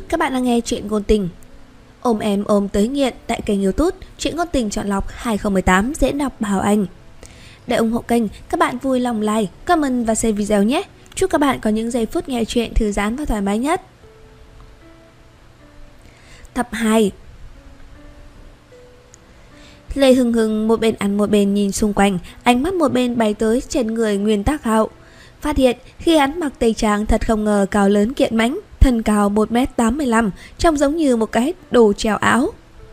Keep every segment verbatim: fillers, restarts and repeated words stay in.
Các bạn đang nghe chuyện ngôn tình Ôm em ôm tới nghiện tại kênh YouTube Chuyện ngôn tình chọn lọc hai không một tám diễn đọc Bảo Anh. Để ủng hộ kênh, các bạn vui lòng like, comment và share video nhé. Chúc các bạn có những giây phút nghe chuyện thư giãn và thoải mái nhất. Tập hai. Lê Hưng Hưng một bên ăn một bên nhìn xung quanh, ánh mắt một bên bay tới trên người Nguyên Tác Hạo. Phát hiện khi hắn mặc tây trang thật không ngờ cao lớn kiện mãnh, thân cao một mét tám mươi lăm, trông giống như một cái đồ treo áo.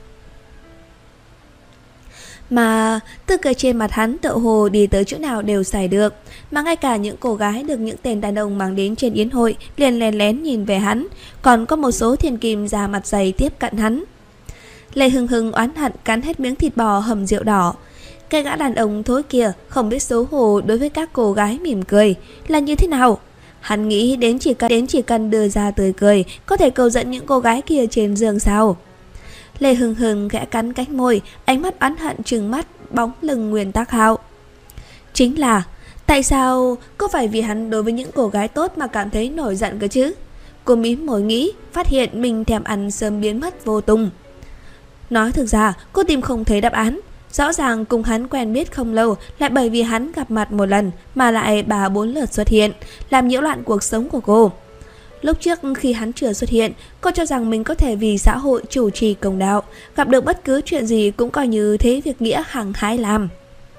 Mà tươi cười trên mặt hắn tựa hồ đi tới chỗ nào đều xài được, mà ngay cả những cô gái được những tên đàn ông mang đến trên yến hội liền lén lén nhìn về hắn, còn có một số thiên kim da mặt dày tiếp cận hắn. Lê Hưng Hưng oán hận cắn hết miếng thịt bò hầm rượu đỏ. Cái gã đàn ông thối kia không biết xấu hổ đối với các cô gái mỉm cười là như thế nào. Hắn nghĩ đến chỉ cần đến chỉ cần đưa ra tươi cười có thể cầu dẫn những cô gái kia trên giường sao. Lê Hưng Hưng khẽ cắn cánh môi, ánh mắt oán hận trừng mắt bóng lưng Nguyên Tác Hạo. Chính là tại sao có phải vì hắn đối với những cô gái tốt mà cảm thấy nổi giận cơ chứ? Cô mím môi nghĩ, phát hiện mình thèm ăn sớm biến mất vô tung. Nói thực ra cô tìm không thấy đáp án. Rõ ràng cùng hắn quen biết không lâu, lại bởi vì hắn gặp mặt một lần mà lại ba bốn lượt xuất hiện, làm nhiễu loạn cuộc sống của cô. Lúc trước khi hắn chưa xuất hiện, cô cho rằng mình có thể vì xã hội chủ trì công đạo, gặp được bất cứ chuyện gì cũng coi như thế việc nghĩa hăng hái làm.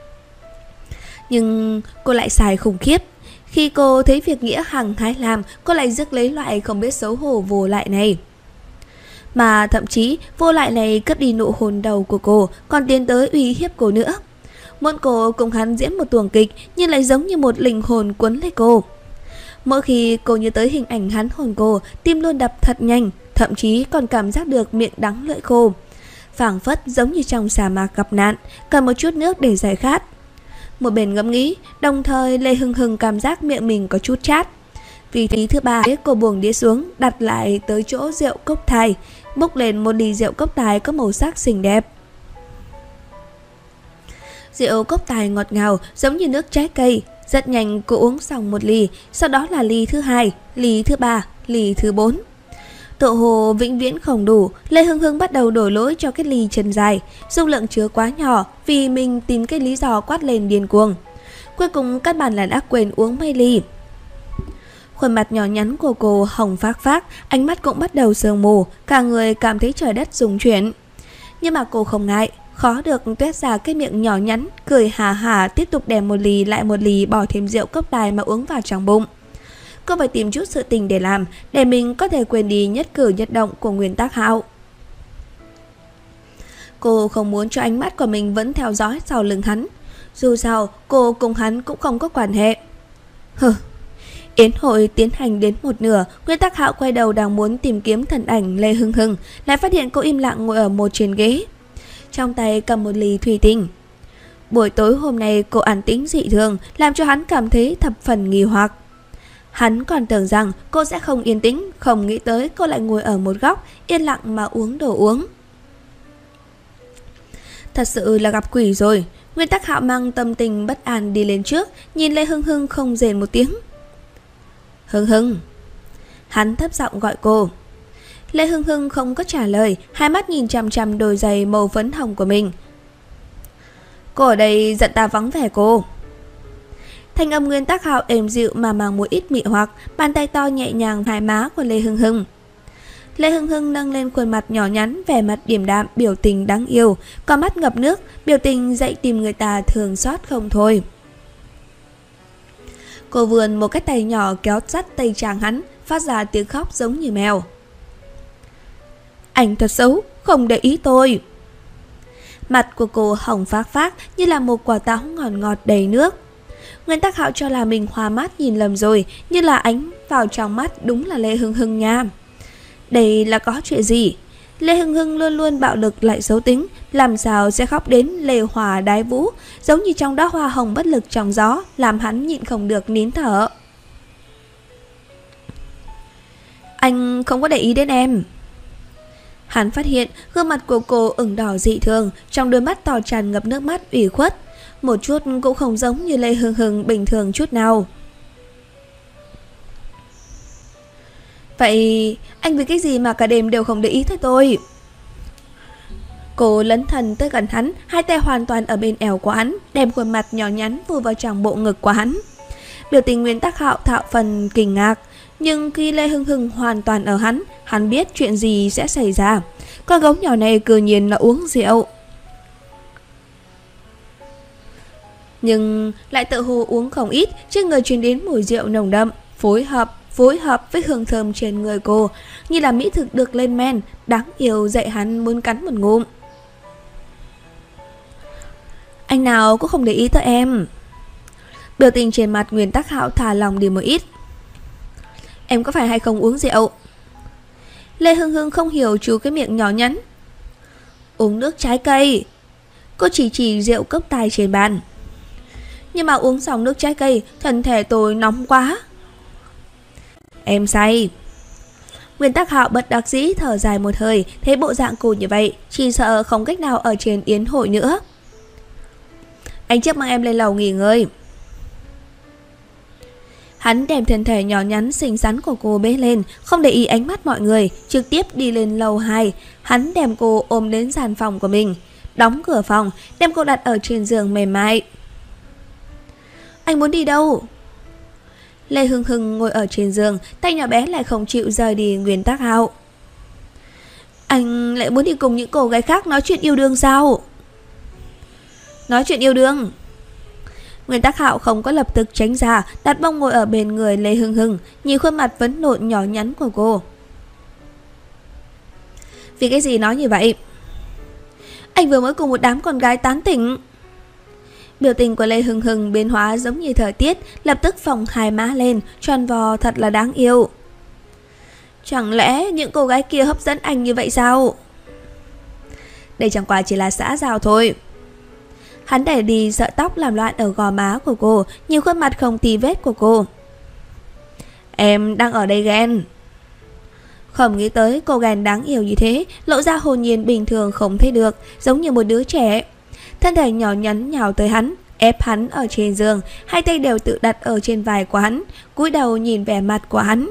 Nhưng cô lại sai khủng khiếp. Khi cô thấy việc nghĩa hăng hái làm, cô lại rước lấy loại không biết xấu hổ vô lại này. Mà thậm chí vô lại này cướp đi nụ hôn đầu của cô, còn tiến tới uy hiếp cô nữa. Muốn cô cùng hắn diễn một tuồng kịch, nhưng lại giống như một linh hồn cuốn lấy cô. Mỗi khi cô nhớ tới hình ảnh hắn hôn cô, tim luôn đập thật nhanh, thậm chí còn cảm giác được miệng đắng lưỡi khô, phảng phất giống như trong sa mạc gặp nạn, cần một chút nước để giải khát. Một bên ngẫm nghĩ, đồng thời Lê Hưng Hưng cảm giác miệng mình có chút chát. Vì thế thứ ba, cô buông đĩa xuống, đặt lại tới chỗ rượu cốc thai, bốc lên một ly rượu cốc tài có màu sắc xinh đẹp. Rượu cốc tài ngọt ngào giống như nước trái cây. Rất nhanh cô uống xong một ly, sau đó là ly thứ hai, ly thứ ba, ly thứ bốn. Tựa hồ vĩnh viễn không đủ, Lê Hưng Hưng bắt đầu đổ lỗi cho cái ly chân dài, dung lượng chứa quá nhỏ vì mình tìm cái lý do quát lên điên cuồng. Cuối cùng căn bản là đã quên uống mấy ly. Khuôn mặt nhỏ nhắn của cô hồng phác phác, ánh mắt cũng bắt đầu sương mù, cả người cảm thấy trời đất rung chuyển. Nhưng mà cô không ngại, khó được tuét ra cái miệng nhỏ nhắn, cười hà hà tiếp tục đem một ly lại một ly bỏ thêm rượu cốc tài mà uống vào trong bụng. Cô phải tìm chút sự tình để làm, để mình có thể quên đi nhất cử nhất động của Nguyên Tác Hạo. Cô không muốn cho ánh mắt của mình vẫn theo dõi sau lưng hắn. Dù sao, cô cùng hắn cũng không có quan hệ. Hừ. Yến hội tiến hành đến một nửa, Nguyên Tác Hạo quay đầu đang muốn tìm kiếm thân ảnh Lê Hưng Hưng, lại phát hiện cô im lặng ngồi ở một trên ghế, trong tay cầm một ly thủy tinh. Buổi tối hôm nay cô an tĩnh dị thường, làm cho hắn cảm thấy thập phần nghi hoặc. Hắn còn tưởng rằng cô sẽ không yên tĩnh, không nghĩ tới cô lại ngồi ở một góc, yên lặng mà uống đồ uống. Thật sự là gặp quỷ rồi. Nguyên Tác Hạo mang tâm tình bất an đi lên trước, nhìn Lê Hưng Hưng không rền một tiếng. Hưng Hưng. Hắn thấp giọng gọi cô. Lê Hưng Hưng không có trả lời, hai mắt nhìn chằm chằm đôi giày màu phấn hồng của mình. Cô ở đây giận ta vắng vẻ cô. Thanh âm Nguyên Tác Hạo êm dịu mà mang một ít mị hoặc, bàn tay to nhẹ nhàng hai má của Lê Hưng Hưng. Lê Hưng Hưng nâng lên khuôn mặt nhỏ nhắn, vẻ mặt điềm đạm, biểu tình đáng yêu, con mắt ngập nước, biểu tình dậy tìm người ta thường xót không thôi. Cô vươn một cái tay nhỏ kéo sát tay chàng hắn, phát ra tiếng khóc giống như mèo. Anh thật xấu, không để ý tôi. Mặt của cô hồng phác phác như là một quả táo ngọt ngọt đầy nước. Nguyên Tác Hạo cho là mình hoa mắt nhìn lầm rồi, như là ánh vào trong mắt đúng là Lê Hưng Hưng nha. Đây là có chuyện gì? Lê Hưng Hưng luôn luôn bạo lực lại xấu tính, làm sao sẽ khóc đến lê hòa đái vũ, giống như trong đóa hoa hồng bất lực trong gió, làm hắn nhịn không được nín thở. Anh không có để ý đến em. Hắn phát hiện gương mặt của cô ửng đỏ dị thường, trong đôi mắt to tràn ngập nước mắt ủy khuất, một chút cũng không giống như Lê Hưng Hưng bình thường chút nào. Vậy anh vì cái gì mà cả đêm đều không để ý tới tôi? Cô lấn thần tới gần hắn, hai tay hoàn toàn ở bên eo của hắn, đem khuôn mặt nhỏ nhắn vùi vào trong bộ ngực của hắn. Biểu tình Nguyên Tắc Hạo thạo phần kinh ngạc, nhưng khi Lê Hưng Hưng hoàn toàn ở hắn, hắn biết chuyện gì sẽ xảy ra. Con gấu nhỏ này cư nhiên là uống rượu, nhưng lại tự hồ uống không ít, trên người truyền đến mùi rượu nồng đậm, phối hợp phối hợp với hương thơm trên người cô, như là mỹ thực được lên men, đáng yêu dạy hắn muốn cắn một ngụm. Anh nào cũng không để ý tới em. Biểu tình trên mặt Nguyên Tắc Hạo thả lòng đi một ít. Em có phải hay không uống rượu? Lê Hưng Hưng không hiểu chú cái miệng nhỏ nhắn. Uống nước trái cây. Cô chỉ chỉ rượu cốc tài trên bàn. Nhưng mà uống xong nước trái cây, thân thể tôi nóng quá. Em say. Nguyên Tắc Hạo bất đắc dĩ thở dài một hơi, thấy bộ dạng cô như vậy, chỉ sợ không cách nào ở trên yến hội nữa. Anh trước mang em lên lầu nghỉ ngơi. Hắn đem thân thể nhỏ nhắn xinh xắn của cô bế lên, không để ý ánh mắt mọi người, trực tiếp đi lên lầu hai. Hắn đem cô ôm đến gian phòng của mình, đóng cửa phòng, đem cô đặt ở trên giường mềm mại. Anh muốn đi đâu? Lê Hưng Hưng ngồi ở trên giường, tay nhỏ bé lại không chịu rời đi Nguyên Tắc Hạo. Anh lại muốn đi cùng những cô gái khác nói chuyện yêu đương sao? Nói chuyện yêu đương? Nguyên Tắc Hạo không có lập tức tránh ra, đặt mông ngồi ở bên người Lê Hưng Hưng, nhìn khuôn mặt vấn nộn nhỏ nhắn của cô. Vì cái gì nói như vậy? Anh vừa mới cùng một đám con gái tán tỉnh. Biểu tình của Lê Hưng Hưng biến hóa giống như thời tiết, lập tức phồng hai má lên, tròn vo thật là đáng yêu. Chẳng lẽ những cô gái kia hấp dẫn anh như vậy sao? Đây chẳng qua chỉ là xã giao thôi. Hắn đẩy đi sợi tóc làm loạn ở gò má của cô, nhìn khuôn mặt không tì vết của cô. Em đang ở đây ghen. Không nghĩ tới cô ghen đáng yêu như thế, lộ ra hồn nhiên bình thường không thấy được, giống như một đứa trẻ. Thân thể nhỏ nhắn nhào tới hắn, ép hắn ở trên giường, hai tay đều tự đặt ở trên vai của hắn, cúi đầu nhìn vẻ mặt của hắn.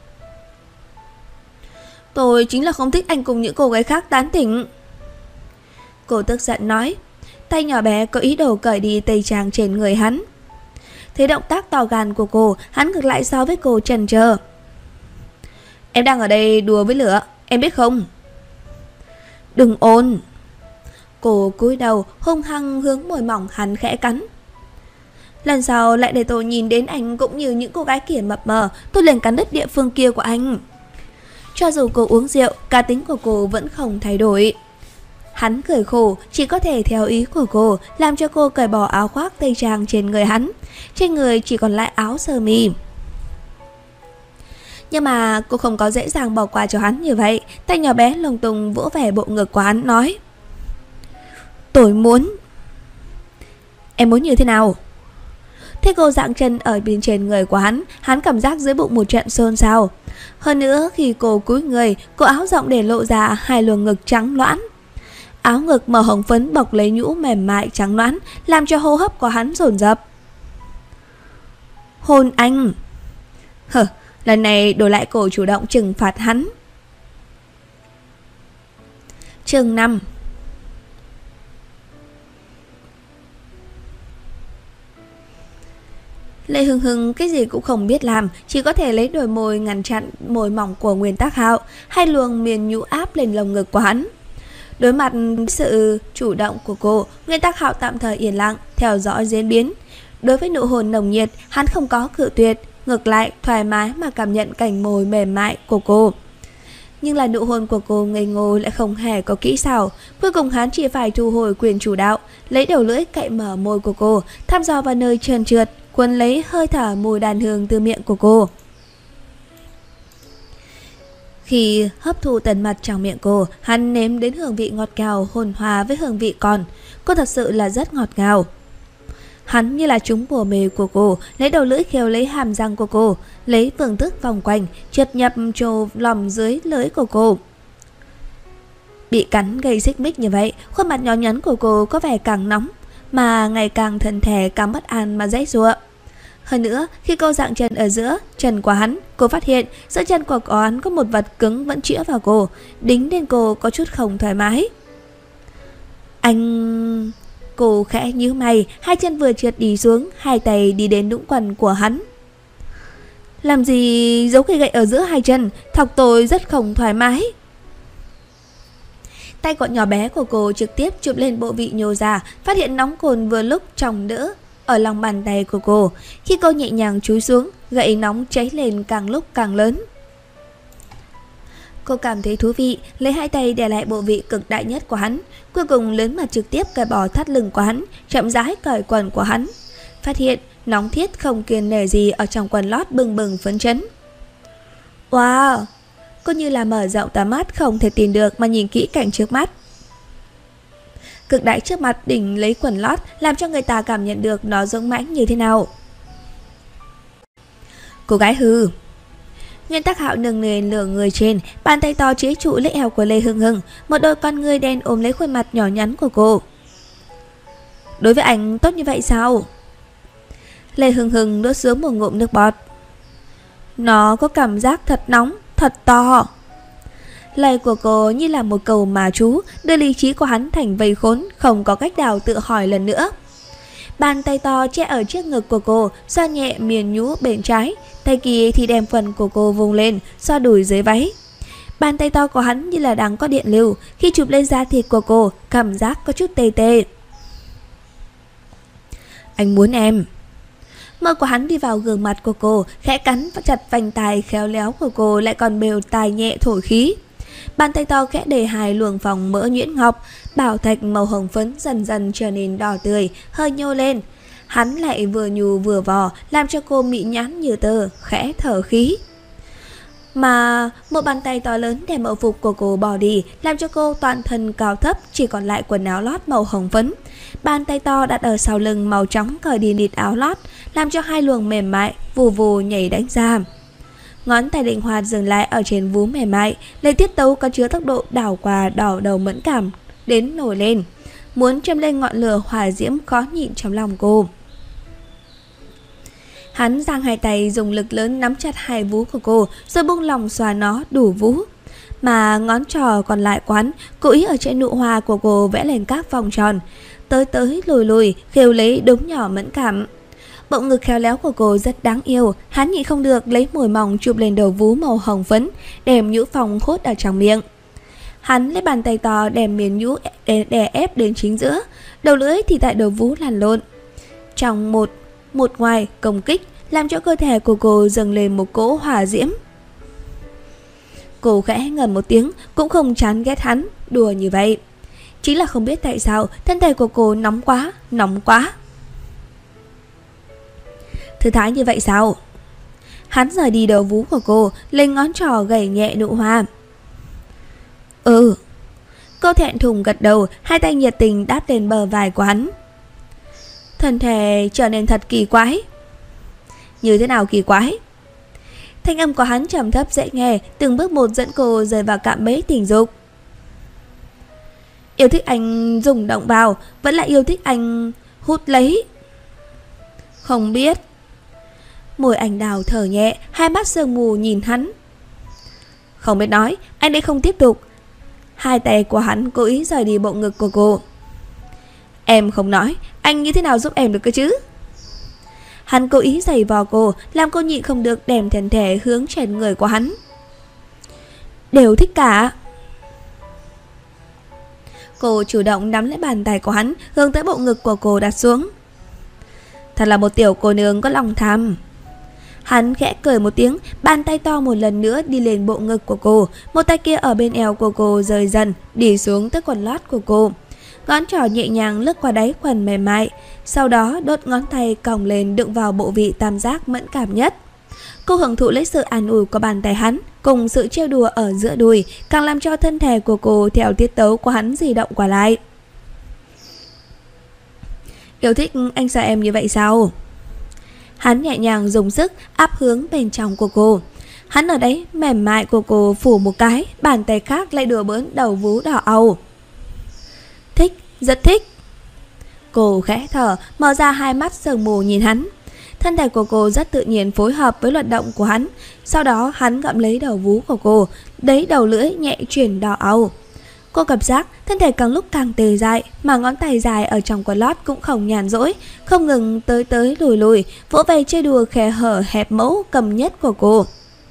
Tôi chính là không thích anh cùng những cô gái khác tán tỉnh. Cô tức giận nói. Tay nhỏ bé có ý đồ cởi đi tây trang trên người hắn. Thấy động tác to gan của cô, hắn ngược lại so với cô chần chờ. Em đang ở đây đùa với lửa, em biết không? Đừng ồn. Cô cúi đầu hung hăng hướng môi mỏng hắn khẽ cắn. Lần sau lại để tôi nhìn đến anh cũng như những cô gái kia mập mờ, tôi liền cắn đứt địa phương kia của anh. Cho dù cô uống rượu, cá tính của cô vẫn không thay đổi. Hắn cười khổ, chỉ có thể theo ý của cô, làm cho cô cởi bỏ áo khoác tây trang trên người hắn. Trên người chỉ còn lại áo sơ mi. Nhưng mà cô không có dễ dàng bỏ qua cho hắn như vậy. Tay nhỏ bé lồng tung vỗ về bộ ngực của hắn nói. Tôi muốn. Em muốn như thế nào? Thế cô dạng chân ở bên trên người của hắn, hắn cảm giác dưới bụng một trận xôn xao. Hơn nữa khi cô cúi người, cô áo rộng để lộ ra hai luồng ngực trắng loãng. Áo ngực màu hồng phấn bọc lấy nhũ mềm mại trắng nõn, làm cho hô hấp của hắn dồn dập. Hôn anh. Hờ, lần này đổi lại cổ chủ động trừng phạt hắn. Chương năm. Lê Hưng Hưng cái gì cũng không biết làm, chỉ có thể lấy đôi môi ngăn chặn môi mỏng của Nguyên Tắc Hạo, hai luồng miền nhũ áp lên lồng ngực của hắn. Đối mặt sự chủ động của cô, Nguyên Tắc Hạo tạm thời yên lặng, theo dõi diễn biến. Đối với nụ hôn nồng nhiệt, hắn không có cự tuyệt, ngược lại thoải mái mà cảm nhận cảnh môi mềm mại của cô. Nhưng là nụ hôn của cô ngây ngô lại không hề có kỹ xảo. Cuối cùng hắn chỉ phải thu hồi quyền chủ đạo, lấy đầu lưỡi cậy mở môi của cô, thăm dò vào nơi trơn trượt, cuốn lấy hơi thở mùi đàn hương từ miệng của cô. Khi hấp thu tần mật trong miệng cô, hắn nếm đến hương vị ngọt ngào hồn hòa với hương vị còn. Cô thật sự là rất ngọt ngào. Hắn như là trúng bùa mê của cô, lấy đầu lưỡi khêu lấy hàm răng của cô, lấy phương thức vòng quanh, trượt nhập trồ lòng dưới lưỡi của cô. Bị cắn gây xích mích như vậy, khuôn mặt nhỏ nhắn của cô có vẻ càng nóng, mà ngày càng thân thể càng bất an mà dãy giụa. Hơn nữa, khi cô dạng chân ở giữa chân của hắn, cô phát hiện giữa chân của hắn có một vật cứng vẫn chĩa vào cô, đính đến cô có chút không thoải mái. Anh... Cô khẽ nhíu mày, hai chân vừa trượt đi xuống, hai tay đi đến đũng quần của hắn. Làm gì giấu cây gậy ở giữa hai chân, thọc tôi rất không thoải mái. Tay gọn nhỏ bé của cô trực tiếp chụp lên bộ vị nhô ra, phát hiện nóng cồn vừa lúc trong đỡ ở lòng bàn tay của cô. Khi cô nhẹ nhàng chúi xuống, gậy nóng cháy lên càng lúc càng lớn. Cô cảm thấy thú vị, lấy hai tay đè lại bộ vị cực đại nhất của hắn, cuối cùng lớn mặt trực tiếp cởi bỏ thắt lưng của hắn, chậm rãi cởi quần của hắn. Phát hiện nóng thiết không kiêng nể gì ở trong quần lót bừng bừng phấn chấn. Wow! Cô như là mở rộng tầm mắt không thể tin được mà nhìn kỹ cảnh trước mắt. Cực đại trước mặt đỉnh lấy quần lót làm cho người ta cảm nhận được nó dũng mãnh như thế nào. Cô gái hư. Nguyên Tắc Hạo nâng lên lửa người trên, bàn tay to chế trụ lấy eo của Lê Hưng Hưng, một đôi con ngươi đen ôm lấy khuôn mặt nhỏ nhắn của cô. Đối với anh tốt như vậy sao? Lê Hưng Hưng nuốt xuống một ngụm nước bọt. Nó có cảm giác thật nóng, thật to. Lời của cô như là một câu mà chú, đưa lý trí của hắn thành vây khốn, không có cách nào tự hỏi lần nữa. Bàn tay to che ở trước ngực của cô, xoa nhẹ miền nhũ bên trái, tay kia thì đem phần của cô vùng lên, xoa đùi dưới váy. Bàn tay to của hắn như là đang có điện lưu, khi chụp lên da thịt của cô, cảm giác có chút tê tê. Anh muốn em. Môi của hắn đi vào gương mặt của cô, khẽ cắn và chặt vành tai khéo léo của cô, lại còn bều tai nhẹ thổi khí. Bàn tay to khẽ để hai luồng vòng mỡ nhuyễn ngọc, bảo thạch màu hồng phấn dần dần trở nên đỏ tươi, hơi nhô lên. Hắn lại vừa nhù vừa vò, làm cho cô mị nhãn như tơ, khẽ thở khí. Mà một bàn tay to lớn đem âu phục của cô bỏ đi, làm cho cô toàn thân cao thấp, chỉ còn lại quần áo lót màu hồng phấn. Bàn tay to đặt ở sau lưng màu trắng cởi đi nịt áo lót, làm cho hai luồng mềm mại vù vù nhảy đánh ra. Ngón tay linh hoạt dừng lại ở trên vú mềm mại, lấy tiết tấu có chứa tốc độ đảo qua đỏ đầu mẫn cảm đến nổi lên, muốn châm lên ngọn lửa hỏa diễm khó nhịn trong lòng cô. Hắn giang hai tay dùng lực lớn nắm chặt hai vú của cô, rồi buông lòng xòa nó đủ vú. Mà ngón trỏ còn lại quán, cố ý ở trên nụ hoa của cô vẽ lên các vòng tròn, tới tới lùi lùi, khêu lấy đống nhỏ mẫn cảm. Bộ ngực khéo léo của cô rất đáng yêu, hắn nhịn không được lấy mồi mỏng chụp lên đầu vú màu hồng phấn, đem nhũ phòng hốt ở trong miệng. Hắn lấy bàn tay to đem miền nhũ đè, đè ép đến chính giữa, đầu lưỡi thì tại đầu vú lăn lộn. Trong một, một ngoài công kích, làm cho cơ thể của cô dâng lên một cỗ hỏa diễm. Cô khẽ ngầm một tiếng, cũng không chán ghét hắn đùa như vậy. Chính là không biết tại sao thân thể của cô nóng quá, nóng quá. Thư thái như vậy sao? Hắn rời đi đầu vú của cô, lấy ngón trỏ gảy nhẹ nụ hoa. Ừ. Cô thẹn thùng gật đầu, hai tay nhiệt tình đáp lên bờ vai của hắn. Thân thể trở nên thật kỳ quái. Như thế nào kỳ quái? Thanh âm của hắn trầm thấp dễ nghe, từng bước một dẫn cô rơi vào cạm bẫy tình dục. Yêu thích anh dùng động vào, vẫn là yêu thích anh hút lấy. Không biết. Môi anh đào thở nhẹ, hai mắt sương mù nhìn hắn. Không biết nói, anh đấy không tiếp tục. Hai tay của hắn cố ý rời đi bộ ngực của cô. Em không nói, anh như thế nào giúp em được cơ chứ? Hắn cố ý giày vò cô, làm cô nhịn không được đem thân thể hướng trên người của hắn. Đều thích cả. Cô chủ động nắm lấy bàn tay của hắn, hướng tới bộ ngực của cô đặt xuống. Thật là một tiểu cô nương có lòng tham. Hắn khẽ cười một tiếng, bàn tay to một lần nữa đi lên bộ ngực của cô, một tay kia ở bên eo của cô rời dần, đi xuống tới quần lót của cô. Ngón trỏ nhẹ nhàng lướt qua đáy quần mềm mại, sau đó đốt ngón tay còng lên đựng vào bộ vị tam giác mẫn cảm nhất. Cô hưởng thụ lấy sự an ủi của bàn tay hắn, cùng sự trêu đùa ở giữa đùi, càng làm cho thân thể của cô theo tiết tấu của hắn di động qua lại. Yêu thích anh sợ em như vậy sao? Hắn nhẹ nhàng dùng sức áp hướng bên trong của cô. Hắn ở đấy mềm mại của cô phủ một cái, bàn tay khác lại đùa bỡn đầu vú đỏ au. Thích, rất thích. Cô khẽ thở, mở ra hai mắt sương mù nhìn hắn. Thân thể của cô rất tự nhiên phối hợp với luật động của hắn. Sau đó hắn gặm lấy đầu vú của cô, đấy đầu lưỡi nhẹ chuyển đỏ au. Cô cảm giác thân thể càng lúc càng tê dại, mà ngón tay dài ở trong quần lót cũng không nhàn rỗi, không ngừng tới tới lùi lùi, vỗ về chơi đùa khe hở hẹp mẫu cầm nhất của cô.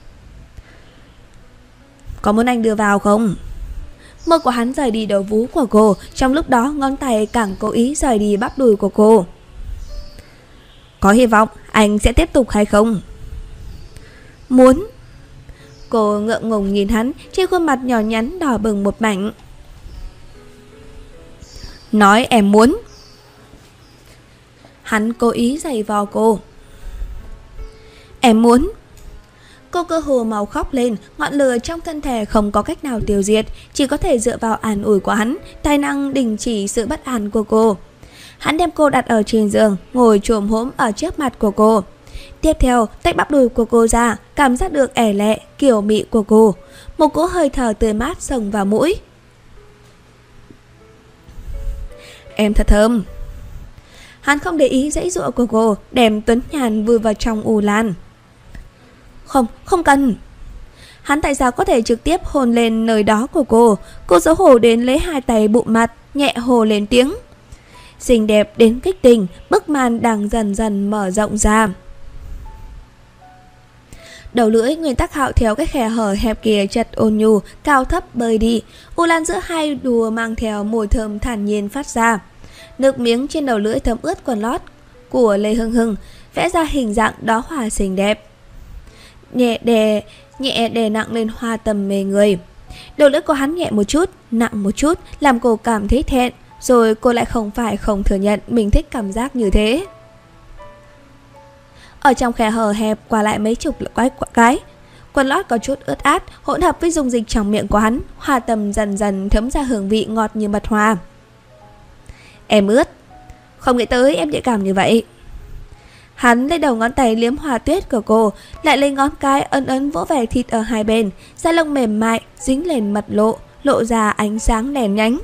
Có muốn anh đưa vào không? Môi của hắn rời đi đầu vú của cô, trong lúc đó ngón tay càng cố ý rời đi bắp đùi của cô. Có hy vọng anh sẽ tiếp tục hay không? Muốn. Cô ngượng ngùng nhìn hắn, trên khuôn mặt nhỏ nhắn đỏ bừng một mảnh. Nói em muốn. Hắn cố ý giày vò cô. Em muốn. Cô cơ hồ màu khóc lên, ngọn lửa trong thân thể không có cách nào tiêu diệt, chỉ có thể dựa vào an ủi của hắn, tài năng đình chỉ sự bất an của cô. Hắn đem cô đặt ở trên giường, ngồi chồm hổm ở trước mặt của cô. Tiếp theo, tách bắp đùi của cô ra, cảm giác được ẻ lệ, kiểu mị của cô. Một cỗ hơi thở tươi mát xông vào mũi. Em thật thơm. Hắn không để ý giãy giụa của cô, đem Tuấn Nhàn vùi vào trong u lan. Không, không cần. Hắn tại sao có thể trực tiếp hôn lên nơi đó của cô? Cô xấu hổ đến lấy hai tay bụm mặt, nhẹ hồ lên tiếng. Xinh đẹp đến kích tình, bức màn đang dần dần mở rộng ra. Đầu lưỡi nguyên tắc hạo theo cái khe hở hẹp kia chật ôn nhu, cao thấp bơi đi. U lan giữa hai đùa mang theo mùi thơm thản nhiên phát ra. Nước miếng trên đầu lưỡi thấm ướt quần lót của Lê Hưng Hưng, vẽ ra hình dạng đóa hoa xinh đẹp. Nhẹ đè, nhẹ đè nặng lên hoa tầm mê người. Đầu lưỡi của hắn nhẹ một chút, nặng một chút, làm cô cảm thấy thẹn. Rồi cô lại không phải không thừa nhận mình thích cảm giác như thế. Ở trong khe hở hẹp qua lại mấy chục cái, cái quần lót có chút ướt át, hỗn hợp với dung dịch trong miệng của hắn, hoa tầm dần dần thấm ra hương vị ngọt như mật hoa. Em ướt. Không nghĩ tới em nhạy cảm như vậy. Hắn lấy đầu ngón tay liếm hoa tuyết của cô, lại lấy ngón cái ấn ấn vỗ về thịt ở hai bên, da lông mềm mại dính lên mật lộ, lộ ra ánh sáng đèn nhánh.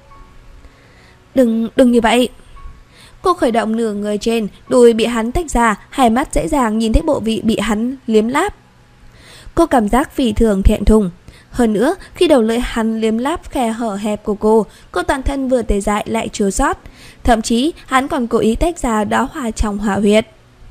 Đừng, đừng như vậy. Cô khởi động nửa người trên, đùi bị hắn tách ra, hai mắt dễ dàng nhìn thấy bộ vị bị hắn liếm láp. Cô cảm giác phi thường thẹn thùng. Hơn nữa, khi đầu lưỡi hắn liếm láp khe hở hẹp của cô, cô toàn thân vừa tê dại lại chua xót. Thậm chí, hắn còn cố ý tách ra đóa hoa trong hỏa huyệt.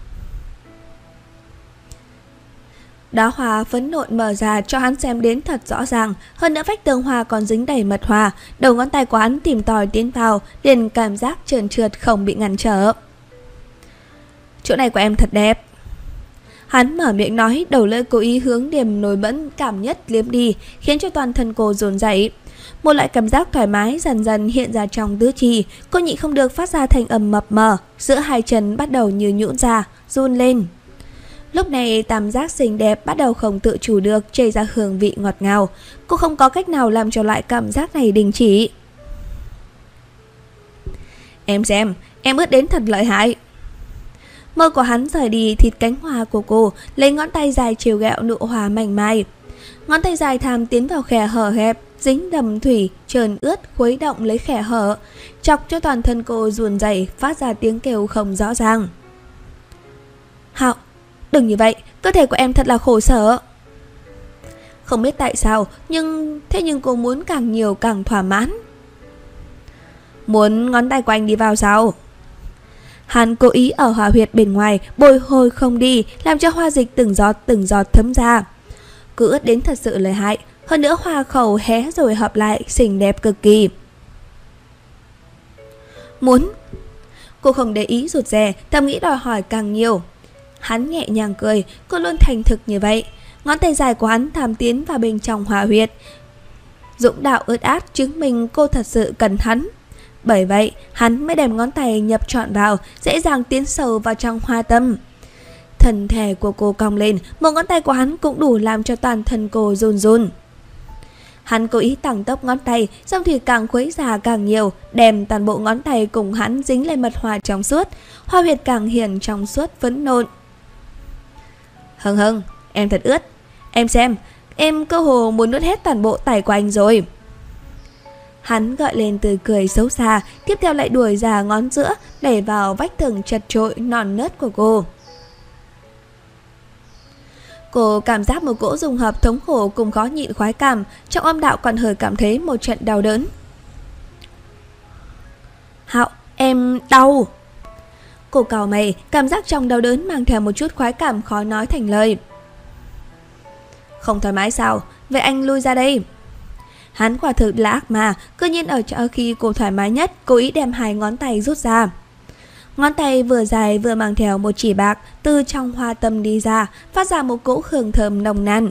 Đóa hoa phấn nộn mở ra cho hắn xem đến thật rõ ràng. Hơn nữa vách tường hoa còn dính đầy mật hoa. Đầu ngón tay của hắn tìm tòi tiến vào, liền cảm giác trơn trượt không bị ngăn trở. Chỗ này của em thật đẹp. Hắn mở miệng nói, đầu lưỡi cố ý hướng điểm nổi bẫn cảm nhất liếm đi, khiến cho toàn thân cô run rẩy. Một loại cảm giác thoải mái dần dần hiện ra trong tứ chi. Cô nhịn không được phát ra thanh âm mập mờ, giữa hai chân bắt đầu như nhũn ra, run lên. Lúc này tam giác xinh đẹp bắt đầu không tự chủ được chảy ra hương vị ngọt ngào. Cô không có cách nào làm cho loại cảm giác này đình chỉ. Em xem, em ướt đến thật lợi hại. Môi của hắn rời đi thịt cánh hoa của cô, lấy ngón tay dài trêu ghẹo nụ hoa mảnh mai. Ngón tay dài tham tiến vào khe hở hẹp, dính đầm thủy, trơn ướt khuấy động lấy khe hở, chọc cho toàn thân cô run rẩy, phát ra tiếng kêu không rõ ràng. Hạo, đừng như vậy, cơ thể của em thật là khổ sở. Không biết tại sao, nhưng thế nhưng cô muốn càng nhiều càng thỏa mãn. Muốn ngón tay của anh đi vào sao? Hắn cố ý ở hỏa huyệt bên ngoài, bồi hồi không đi, làm cho hoa dịch từng giọt từng giọt thấm ra. Cứ ướt đến thật sự lợi hại, hơn nữa hoa khẩu hé rồi hợp lại, xinh đẹp cực kỳ. Muốn. Cô không để ý rụt rè, thầm nghĩ đòi hỏi càng nhiều. Hắn nhẹ nhàng cười, cô luôn thành thực như vậy. Ngón tay dài của hắn tham tiến vào bên trong hỏa huyệt. Dũng đạo ướt át chứng minh cô thật sự cần hắn. Bởi vậy, hắn mới đem ngón tay nhập trọn vào, dễ dàng tiến sâu vào trong hoa tâm. Thân thể của cô cong lên, một ngón tay của hắn cũng đủ làm cho toàn thân cô run run. Hắn cố ý tăng tốc ngón tay, xong thì càng khuấy già càng nhiều, đem toàn bộ ngón tay cùng hắn dính lên mật hoa trong suốt, hoa huyệt càng hiển trong suốt phấn nộn. Hưng Hưng, em thật ướt. Em xem, em cơ hồ muốn nuốt hết toàn bộ tải của anh rồi. Hắn gọi lên từ cười xấu xa, tiếp theo lại đuổi ra ngón giữa, đẩy vào vách tường chật trội non nớt của cô. Cô cảm giác một cỗ dùng hợp thống khổ cùng khó nhịn khoái cảm, trong âm đạo còn hơi cảm thấy một trận đau đớn. Hạo, em đau. Cô cau mày, cảm giác trong đau đớn mang theo một chút khoái cảm khó nói thành lời. Không thoải mái sao? Vậy anh lui ra đây. Hắn quả thực là ác mà, cứ nhiên ở chỗ khi cô thoải mái nhất, cố ý đem hai ngón tay rút ra. Ngón tay vừa dài vừa mang theo một chỉ bạc từ trong hoa tâm đi ra, phát ra một cỗ hương thơm nồng nàn.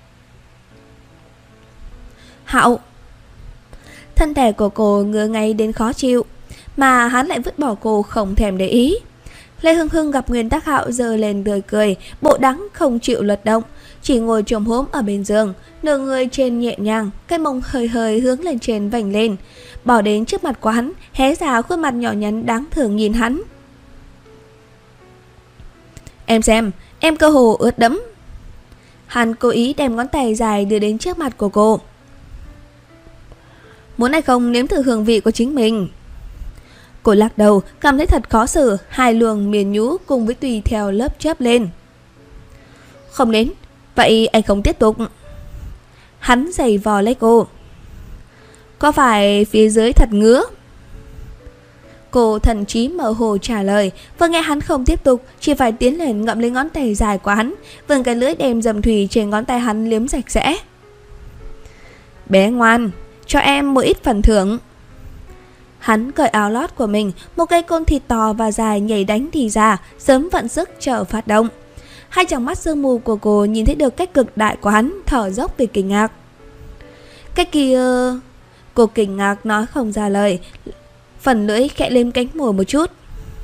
Hạo. Thân thể của cô ngứa ngay đến khó chịu, mà hắn lại vứt bỏ cô không thèm để ý. Lê Hưng Hưng gặp Nguyên Tắc Hạo giơ lên tươi cười, bộ đắng không chịu lật động, chỉ ngồi chồm hốm ở bên giường, nửa người trên nhẹ nhàng, cái mông hơi hơi hướng lên trên vành lên, bỏ đến trước mặt của hắn, hé ra khuôn mặt nhỏ nhắn đáng thương nhìn hắn. Em xem, em cơ hồ ướt đẫm. Hắn cố ý đem ngón tay dài đưa đến trước mặt của cô. Muốn hay không nếm thử hương vị của chính mình? Cô lắc đầu, cảm thấy thật khó xử, hai luồng miền nhũ cùng với tùy theo lớp chớp lên. Không đến, vậy anh không tiếp tục. Hắn giày vò lấy cô. Có phải phía dưới thật ngứa? Cô thần trí mở hồ trả lời. Vừa nghe hắn không tiếp tục, chỉ phải tiến lên ngậm lấy ngón tay dài của hắn, vươn cái lưỡi đem dầm thủy trên ngón tay hắn liếm sạch sẽ. Bé ngoan, cho em một ít phần thưởng. Hắn cởi áo lót của mình, một cây côn thịt to và dài nhảy đánh thì ra, sớm vận sức chờ phát động. Hai tròng mắt sương mù của cô nhìn thấy được cách cực đại của hắn, thở dốc vì kinh ngạc. Cái kia... Cô kinh ngạc nói không ra lời, phần lưỡi khẽ lên cánh môi một chút.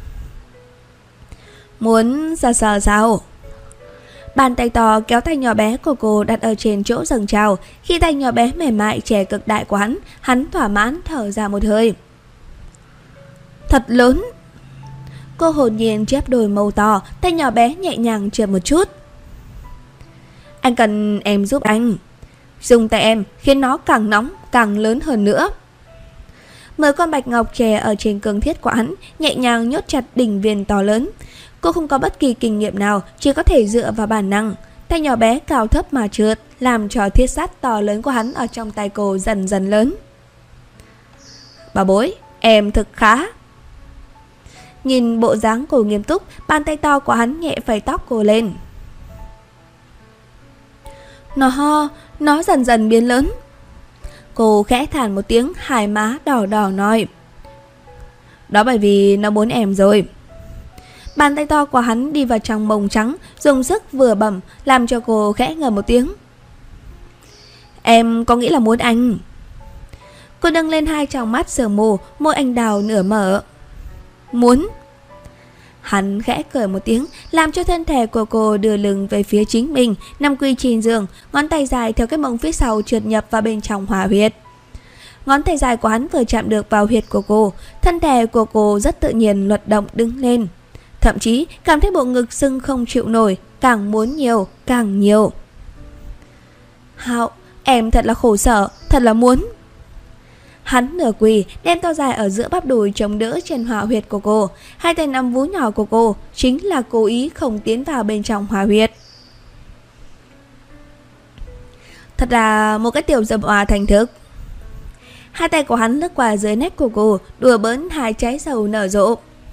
Muốn sờ sờ sao? Bàn tay to kéo tay nhỏ bé của cô đặt ở trên chỗ dâng trào. Khi tay nhỏ bé mềm mại trẻ cực đại của hắn, hắn thỏa mãn thở ra một hơi. Thật lớn. Cô hồn nhiên chép đôi màu to, tay nhỏ bé nhẹ nhàng trượt một chút. Anh cần em giúp anh. Dùng tay em khiến nó càng nóng, càng lớn hơn nữa. Mười con bạch ngọc chè ở trên cương thiết của hắn nhẹ nhàng nhốt chặt đỉnh viên to lớn. Cô không có bất kỳ kinh nghiệm nào, chỉ có thể dựa vào bản năng. Tay nhỏ bé cao thấp mà trượt, làm cho thiết sắt to lớn của hắn ở trong tay cô dần dần lớn. Bà bối, em thực khá. Nhìn bộ dáng cô nghiêm túc, bàn tay to của hắn nhẹ phẩy tóc cô lên. Nó ho, nó dần dần biến lớn. Cô khẽ thản một tiếng, hai má đỏ đỏ nói. Đó bởi vì nó muốn em rồi. Bàn tay to của hắn đi vào trong mông trắng, dùng sức vừa bẩm, làm cho cô khẽ ngờ một tiếng. Em có nghĩ là muốn anh? Cô nâng lên hai tròng mắt sương mù, môi anh đào nửa mở. Muốn. Hắn khẽ cười một tiếng, làm cho thân thể của cô đưa lưng về phía chính mình, nằm quỳ trên giường, ngón tay dài theo cái mông phía sau trượt nhập vào bên trong hỏa huyệt. Ngón tay dài của hắn vừa chạm được vào huyệt của cô, thân thể của cô rất tự nhiên luật động đứng lên. Thậm chí cảm thấy bộ ngực sưng không chịu nổi, càng muốn nhiều, càng nhiều. Hạo, em thật là khổ sở, thật là muốn. Hắn nửa quỳ, đem to dài ở giữa bắp đùi chống đỡ trên hỏa huyệt của cô. Hai tay nắm vú nhỏ của cô, chính là cố ý không tiến vào bên trong hỏa huyệt. Thật là một cái tiểu dâm oa thành thực. Hai tay của hắn lướt qua dưới nách của cô, đùa bỡn hai trái sầu nở rộ.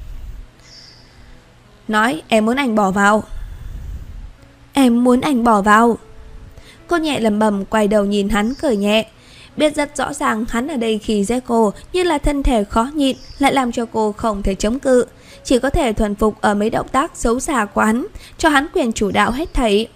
Nói em muốn anh bỏ vào. Em muốn anh bỏ vào. Cô nhẹ lẩm bẩm quay đầu nhìn hắn cười nhẹ. Biết rất rõ ràng hắn ở đây khi dễ cô, như là thân thể khó nhịn, lại làm cho cô không thể chống cự, chỉ có thể thuần phục ở mấy động tác xấu xa của hắn, cho hắn quyền chủ đạo hết thảy.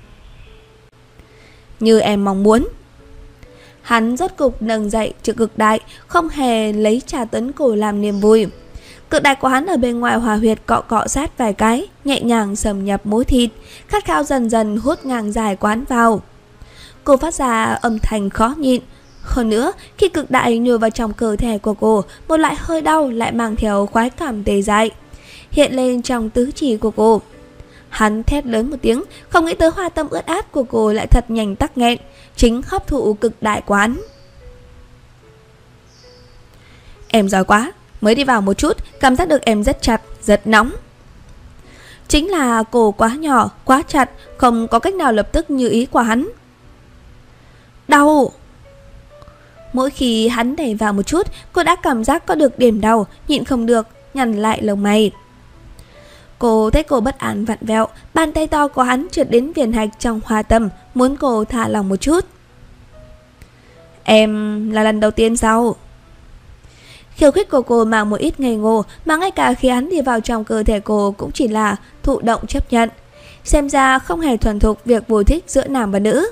Như em mong muốn. Hắn rốt cục nâng dậy chữ cực đại, không hề lấy trà tấn cô làm niềm vui. Cực đại của hắn ở bên ngoài hỏa huyệt cọ cọ sát vài cái, nhẹ nhàng xâm nhập mối thịt, khát khao dần dần hút ngang dài của hắn vào. Cô phát ra âm thanh khó nhịn. Hơn nữa, khi cực đại nhồi vào trong cơ thể của cô, một loại hơi đau lại mang theo khoái cảm tê dại hiện lên trong tứ chi của cô. Hắn thét lớn một tiếng, không nghĩ tới hoa tâm ướt át của cô lại thật nhanh tắc nghẹn, chính hấp thụ cực đại quán. Em giỏi quá, mới đi vào một chút, cảm giác được em rất chặt, rất nóng. Chính là cổ quá nhỏ, quá chặt, không có cách nào lập tức như ý của hắn. Đau! Mỗi khi hắn đẩy vào một chút, cô đã cảm giác có được điểm đau, nhịn không được, nhăn lại lông mày. Cô thấy cô bất an vặn vẹo, bàn tay to của hắn trượt đến viền hạch trong hoa tâm, muốn cô thả lòng một chút. Em là lần đầu tiên sao? Khiêu khích của cô mang một ít ngây ngô, mà ngay cả khi hắn đi vào trong cơ thể cô cũng chỉ là thụ động chấp nhận. Xem ra không hề thuần thục việc vui thích giữa nam và nữ.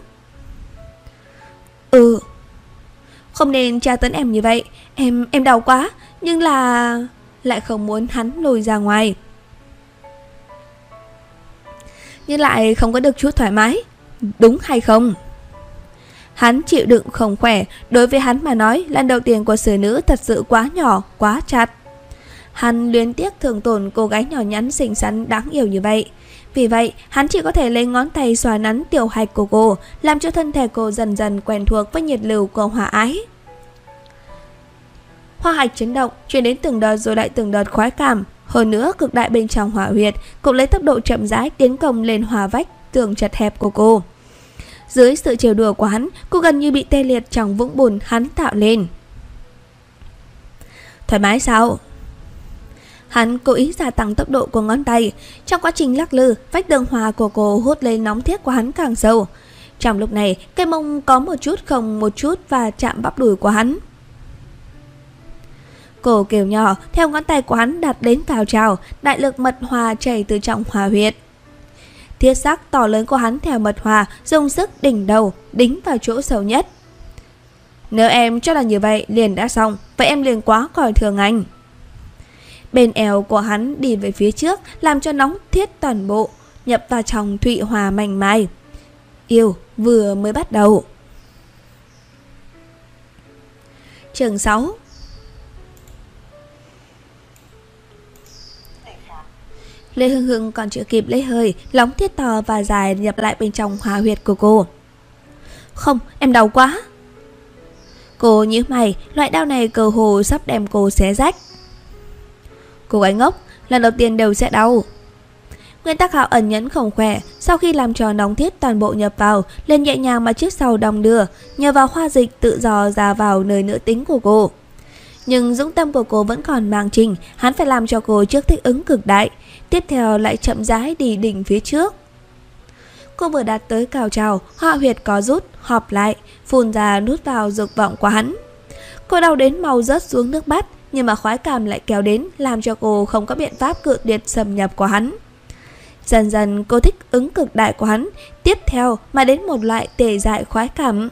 Ừ. Không nên tra tấn em như vậy, em em đau quá, nhưng là lại không muốn hắn lùi ra ngoài. Nhưng lại không có được chút thoải mái, đúng hay không? Hắn chịu đựng không khỏe, đối với hắn mà nói, lần đầu tiên của xử nữ thật sự quá nhỏ, quá chặt. Hắn luyến tiếc thường tổn cô gái nhỏ nhắn xinh xắn đáng yêu như vậy. Vì vậy, hắn chỉ có thể lấy ngón tay xoa nắn tiểu hạch của cô, làm cho thân thể cô dần dần quen thuộc với nhiệt lưu của hỏa ái. Hoa hạch chấn động, truyền đến từng đợt rồi lại từng đợt khoái cảm. Hơn nữa, cực đại bên trong hỏa huyệt cũng lấy tốc độ chậm rãi tiến công lên hòa vách tường chật hẹp của cô. Dưới sự trêu đùa của hắn, cô gần như bị tê liệt trong vũng bùn hắn tạo lên. Thoải mái sao? Hắn cố ý gia tăng tốc độ của ngón tay. Trong quá trình lắc lư, vách tường hòa của cô hút lên nóng thiết của hắn càng sâu. Trong lúc này, cây mông có một chút không một chút và chạm bắp đùi của hắn. Cô kêu nhỏ, theo ngón tay của hắn đặt đến cao trào, đại lực mật hòa chảy từ trong hòa huyệt. Thiết sắc to lớn của hắn theo mật hòa, dùng sức đỉnh đầu, đính vào chỗ sâu nhất. Nếu em cho là như vậy liền đã xong, vậy em liền quá coi thường anh. Bên eo của hắn đi về phía trước, làm cho nóng thiết toàn bộ, nhập vào trong thụy hòa mảnh mai. Yêu vừa mới bắt đầu. Chương sáu. Lê Hưng Hưng còn chưa kịp lấy hơi, lóng thiết to và dài nhập lại bên trong hòa huyệt của cô. Không, em đau quá. Cô nhíu mày, loại đau này cơ hồ sắp đem cô xé rách. Cô gái ngốc, lần đầu tiên đều sẽ đau. Nguyên tắc hạo ẩn nhẫn không khỏe, sau khi làm tròn đóng thiết toàn bộ nhập vào, lên nhẹ nhàng mà trước sau đong đưa, nhờ vào hoa dịch tự do ra vào nơi nữ tính của cô. Nhưng dũng tâm của cô vẫn còn mang trình, hắn phải làm cho cô trước thích ứng cực đại, tiếp theo lại chậm rãi đi đỉnh phía trước. Cô vừa đạt tới cao trào, họa huyệt có rút, họp lại, phun ra nút vào dục vọng của hắn. Cô đau đến mau rớt xuống nước bát, nhưng mà khoái cảm lại kéo đến, làm cho cô không có biện pháp cự tuyệt xâm nhập của hắn. Dần dần cô thích ứng cực đại của hắn, tiếp theo mà đến một loại tê dại khoái cảm.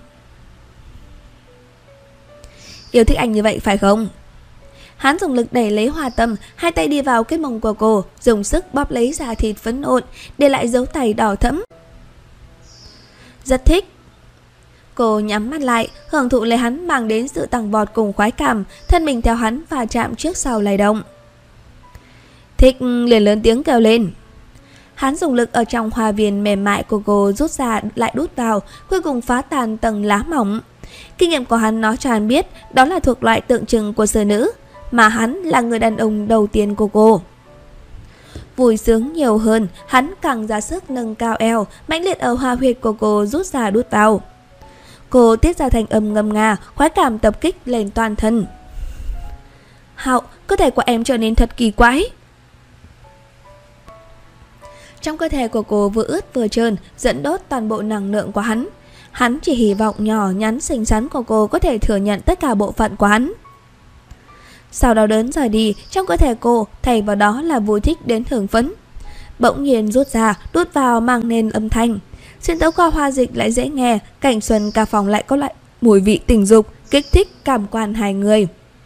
Yêu thích anh như vậy phải không? Hắn dùng lực đẩy lấy hòa tâm, hai tay đi vào cái mông của cô, dùng sức bóp lấy da thịt phấn nộn, để lại dấu tay đỏ thẫm. Rất thích. Cô nhắm mắt lại, hưởng thụ lấy hắn mang đến sự tăng vọt cùng khoái cảm, thân mình theo hắn và chạm trước sau lay động. Thích liền lớn tiếng kêu lên. Hắn dùng lực ở trong hoa viên mềm mại của cô rút ra lại đút vào, cuối cùng phá tan tầng lá mỏng. Kinh nghiệm của hắn nói cho hắn biết đó là thuộc loại tượng trưng của xử nữ, mà hắn là người đàn ông đầu tiên của cô. Vui sướng nhiều hơn, hắn càng ra sức nâng cao eo, mãnh liệt ở hoa huyệt của cô rút ra đút vào. Cô tiết ra thành âm ngâm nga, khoái cảm tập kích lên toàn thân. Hạo, cơ thể của em trở nên thật kỳ quái. Trong cơ thể của cô vừa ướt vừa trơn, dẫn đốt toàn bộ năng lượng của hắn. Hắn chỉ hy vọng nhỏ nhắn xinh xắn của cô có thể thừa nhận tất cả bộ phận của hắn. Sau đau đớn rời đi, trong cơ thể cô thay vào đó là vui thích đến hưởng phấn. Bỗng nhiên rút ra, đút vào mang nên âm thanh. Xuyên tấu qua hoa dịch lại dễ nghe, cảnh xuân cả phòng lại có lại mùi vị tình dục, kích thích cảm quan hai người.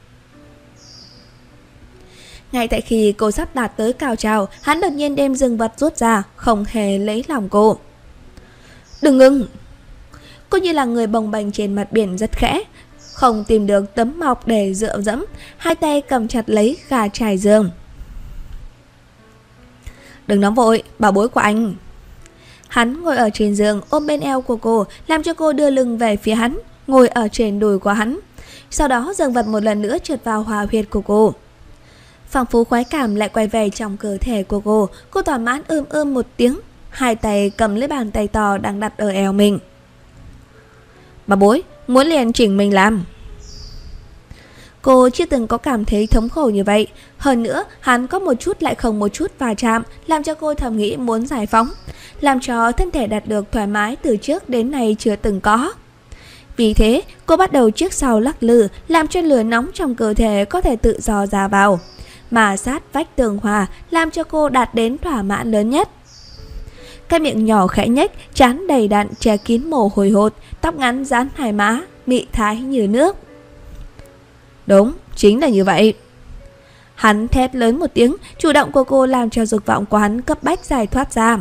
Ngay tại khi cô sắp đạt tới cao trào, hắn đột nhiên đem dương vật rút ra, không hề lấy lòng cô. Đừng ngừng! Cô như là người bồng bềnh trên mặt biển rất khẽ, không tìm được tấm mọc để dựa dẫm, hai tay cầm chặt lấy gà trải giường. Đừng nóng vội, bảo bối của anh. Hắn ngồi ở trên giường ôm bên eo của cô, làm cho cô đưa lưng về phía hắn, ngồi ở trên đùi của hắn. Sau đó dương vật một lần nữa trượt vào hòa huyệt của cô. Phảng phú khoái cảm lại quay về trong cơ thể của cô. Cô thỏa mãn ưm ưm một tiếng, hai tay cầm lấy bàn tay to đang đặt ở eo mình. Bà bối, muốn liền chỉnh mình làm. Cô chưa từng có cảm thấy thống khổ như vậy. Hơn nữa, hắn có một chút lại không một chút va chạm, làm cho cô thầm nghĩ muốn giải phóng, làm cho thân thể đạt được thoải mái từ trước đến nay chưa từng có. Vì thế, cô bắt đầu trước sau lắc lư, làm cho lửa nóng trong cơ thể có thể tự do ra vào, mà sát vách tường hòa, làm cho cô đạt đến thỏa mãn lớn nhất. Cái miệng nhỏ khẽ nhếch, trán đầy đặn che kín mồ hôi hột, tóc ngắn dán hai má, mị thái như nước. Đúng, chính là như vậy. Hắn thét lớn một tiếng, chủ động của cô làm cho dục vọng của hắn cấp bách giải thoát ra.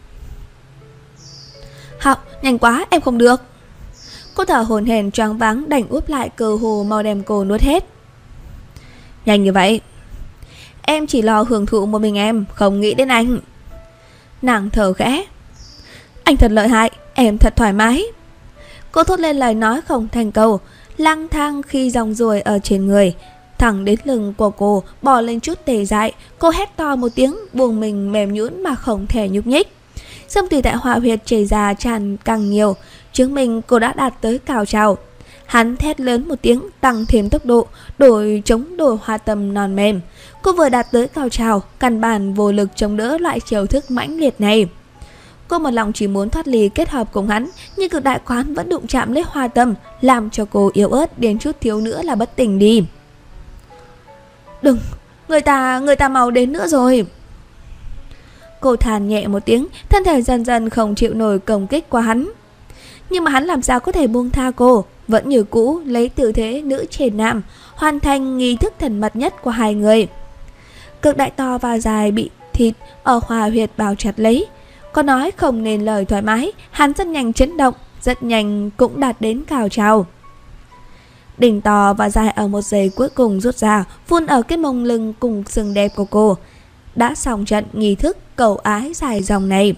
Học, nhanh quá, em không được. Cô thở hổn hển choáng váng đành úp lại cơ hồ mau đem cô nuốt hết. Nhanh như vậy. Em chỉ lo hưởng thụ một mình em, không nghĩ đến anh. Nàng thở khẽ. Anh thật lợi hại, em thật thoải mái. Cô thốt lên lời nói không thành câu, lang thang khi dòng ruồi ở trên người, thẳng đến lưng của cô bò lên chút tê dại. Cô hét to một tiếng, buông mình mềm nhũn mà không thể nhúc nhích. Xâm tùy tại họa huyệt chảy ra tràn càng nhiều, chứng minh cô đã đạt tới cao trào. Hắn thét lớn một tiếng, tăng thêm tốc độ, đổi chống đổi hoa tâm non mềm. Cô vừa đạt tới cao trào, căn bản vô lực chống đỡ loại chiêu thức mãnh liệt này. Cô một lòng chỉ muốn thoát ly kết hợp cùng hắn, nhưng cực đại quán vẫn đụng chạm lấy hoa tâm, làm cho cô yếu ớt đến chút thiếu nữa là bất tỉnh đi. Đừng, người ta, người ta mau đến nữa rồi. Cô than nhẹ một tiếng, thân thể dần dần không chịu nổi công kích của hắn. Nhưng mà hắn làm sao có thể buông tha cô, vẫn như cũ lấy tư thế nữ trên nam, hoàn thành nghi thức thần mật nhất của hai người. Cực đại to và dài bị thịt ở hòa huyệt bao chặt lấy. Có nói không nên lời thoải mái, hắn rất nhanh chấn động, rất nhanh cũng đạt đến cao trào. Đỉnh to và dài ở một giây cuối cùng rút ra, phun ở cái mông lưng cùng xương đẹp của cô. Đã xong trận nghi thức cầu ái dài dòng này.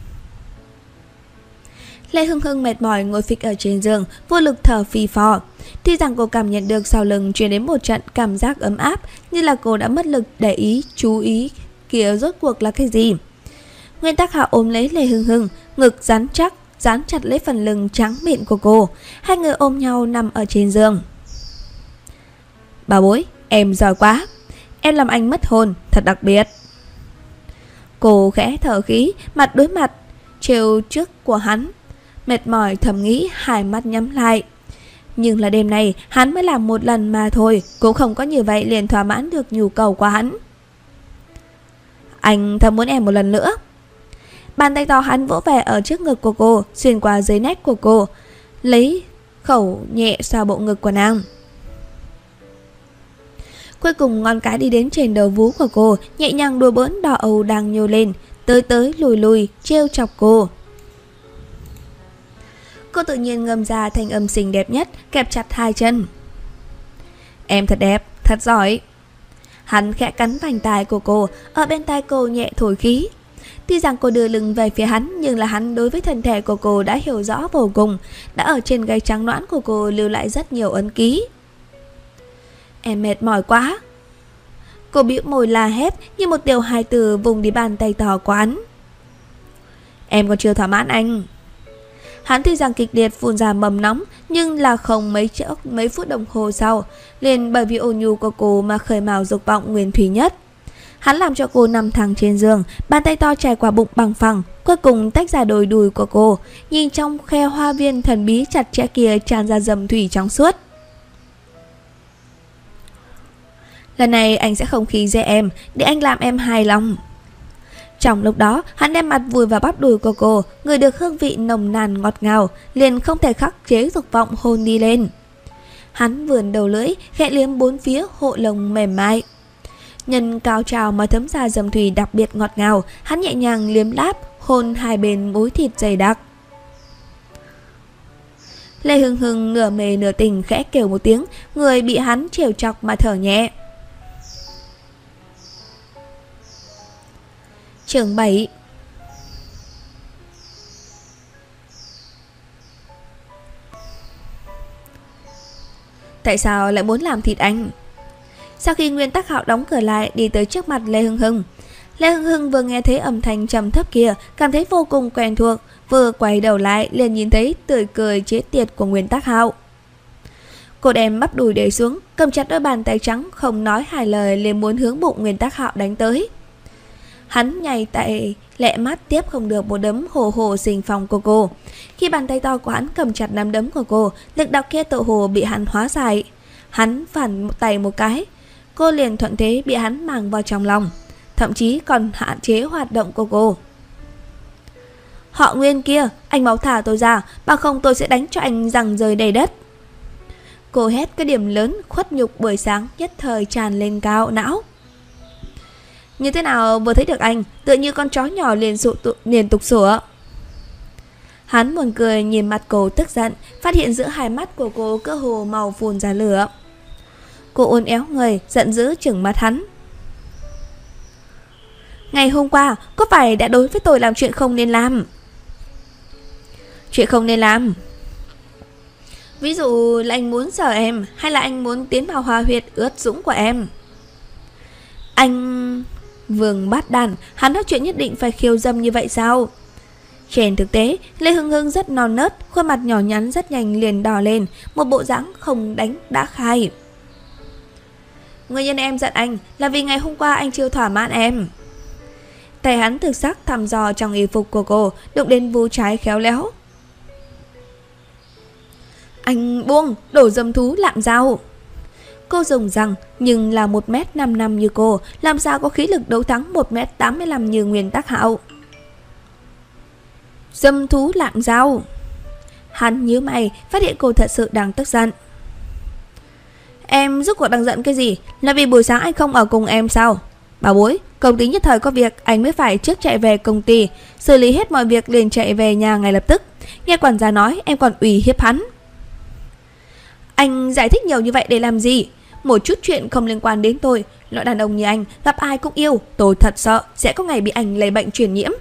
Lê Hưng Hưng mệt mỏi ngồi phịch ở trên giường, vô lực thở phì phò. Tuy rằng cô cảm nhận được sau lưng truyền đến một trận cảm giác ấm áp, như là cô đã mất lực để ý, chú ý kia rốt cuộc là cái gì. Nguyên Tắc Hạ ôm lấy Lê Hưng Hưng, ngực rắn chắc, dán chặt lấy phần lưng trắng mịn của cô. Hai người ôm nhau nằm ở trên giường. Bà bối, em giỏi quá. Em làm anh mất hồn, thật đặc biệt. Cô khẽ thở khí, mặt đối mặt, trêu trước của hắn. Mệt mỏi thầm nghĩ, hai mắt nhắm lại. Nhưng là đêm này hắn mới làm một lần mà thôi, cũng không có như vậy liền thỏa mãn được nhu cầu của hắn. Anh thật muốn em một lần nữa. Bàn tay to hắn vỗ về ở trước ngực của cô, xuyên qua dưới nách của cô, lấy khẩu nhẹ xoa bộ ngực của nàng. Cuối cùng ngón cái đi đến trên đầu vú của cô, nhẹ nhàng đùa bỡn đỏ âu đang nhô lên, tới tới lùi lùi, trêu chọc cô. Cô tự nhiên ngâm ra thành âm xinh đẹp nhất, kẹp chặt hai chân. Em thật đẹp, thật giỏi. Hắn khẽ cắn vành tai của cô, ở bên tai cô nhẹ thổi khí. Tuy rằng cô đưa lưng về phía hắn, nhưng là hắn đối với thân thể của cô đã hiểu rõ vô cùng, đã ở trên gáy trắng nõn của cô lưu lại rất nhiều ấn ký. Em mệt mỏi quá. Cô bĩu môi la hét như một tiểu hài tử vùng đi bàn tay to của hắn. Em còn chưa thỏa mãn anh. Hắn tuy rằng kịch liệt phun ra mầm nóng, nhưng là không mấy chỗ, mấy phút đồng hồ sau, liền bởi vì ôn nhu của cô mà khởi mào dục vọng nguyên thủy nhất. Hắn làm cho cô nằm thẳng trên giường, bàn tay to trải qua bụng bằng phẳng, cuối cùng tách ra đôi đùi của cô, nhìn trong khe hoa viên thần bí chặt chẽ kia tràn ra dầm thủy trong suốt. Lần này anh sẽ không khí dễ em, để anh làm em hài lòng. Trong lúc đó, hắn đem mặt vùi vào bắp đùi của cô, người được hương vị nồng nàn ngọt ngào, liền không thể khắc chế dục vọng hôn đi lên. Hắn vườn đầu lưỡi, khẽ liếm bốn phía hộ lồng mềm mại. Nhân cao trào mà thấm ra dầm thủy đặc biệt ngọt ngào, hắn nhẹ nhàng liếm láp, hôn hai bên mối thịt dày đặc. Lê Hưng Hưng nửa mê nửa tình khẽ kêu một tiếng, người bị hắn trêu chọc mà thở nhẹ. Chương bảy. Tại sao lại muốn làm thịt anh? Sau khi Nguyên Tắc Hạo đóng cửa lại, đi tới trước mặt Lê Hưng Hưng. Lê Hưng Hưng vừa nghe thấy âm thanh trầm thấp kia, cảm thấy vô cùng quen thuộc, vừa quay đầu lại liền nhìn thấy tươi cười chế tiệt của Nguyên Tắc Hạo. Cô đem bắp đùi để xuống, cầm chặt đôi bàn tay trắng, không nói hai lời liền muốn hướng bụng Nguyên Tắc Hạo đánh tới. Hắn nhảy tại lẹ mắt tiếp không được một đấm hồ hồ xình phòng của cô. Khi bàn tay to của hắn cầm chặt nắm đấm của cô, lực đạo kia tự hồ bị hắn hóa giải. Hắn phản tay một cái, cô liền thuận thế bị hắn mang vào trong lòng, thậm chí còn hạn chế hoạt động của cô. Họ Nguyên kia, anh mau thả tôi ra, bằng không tôi sẽ đánh cho anh rằng rơi đầy đất. Cô hét cái điểm lớn khuất nhục buổi sáng nhất thời tràn lên cao não. Như thế nào vừa thấy được anh, tựa như con chó nhỏ liền sụ tụ, liền tục sủa. Hắn buồn cười nhìn mặt cô tức giận, phát hiện giữa hai mắt của cô cơ hồ màu phun ra lửa. Cô uốn éo người, giận dữ trừng mắt hắn. Ngày hôm qua, có phải đã đối với tôi làm chuyện không nên làm? Chuyện không nên làm? Ví dụ là anh muốn sờ em, hay là anh muốn tiến vào hòa huyệt ướt dũng của em? Anh... Vương Bát Đàn, hắn nói chuyện nhất định phải khiêu dâm như vậy sao? Trên thực tế, Lê Hưng Hưng rất non nớt, khuôn mặt nhỏ nhắn rất nhanh liền đỏ lên, một bộ dáng không đánh đã khai. Nguyên nhân em giận anh là vì ngày hôm qua anh chưa thỏa mãn em. Tay hắn thực sắc thăm dò trong y phục của cô, đụng đến vú trái khéo léo. Anh buông, đổ dâm thú lạm giao. Cô dùng rằng, nhưng là một mét năm năm như cô, làm sao có khí lực đấu thắng một mét tám mươi lăm như Nguyên Tắc Hạo. Dâm thú lạng dao. Hắn nhíu mày, phát hiện cô thật sự đang tức giận. Em rốt cuộc đang giận cái gì? Là vì buổi sáng anh không ở cùng em sao? Bảo bối, công ty nhất thời có việc, anh mới phải trước chạy về công ty, xử lý hết mọi việc liền chạy về nhà ngay lập tức. Nghe quản gia nói em còn ủy hiếp hắn. Anh giải thích nhiều như vậy để làm gì? Một chút chuyện không liên quan đến tôi, loại đàn ông như anh gặp ai cũng yêu, tôi thật sợ sẽ có ngày bị anh lấy bệnh truyền nhiễm.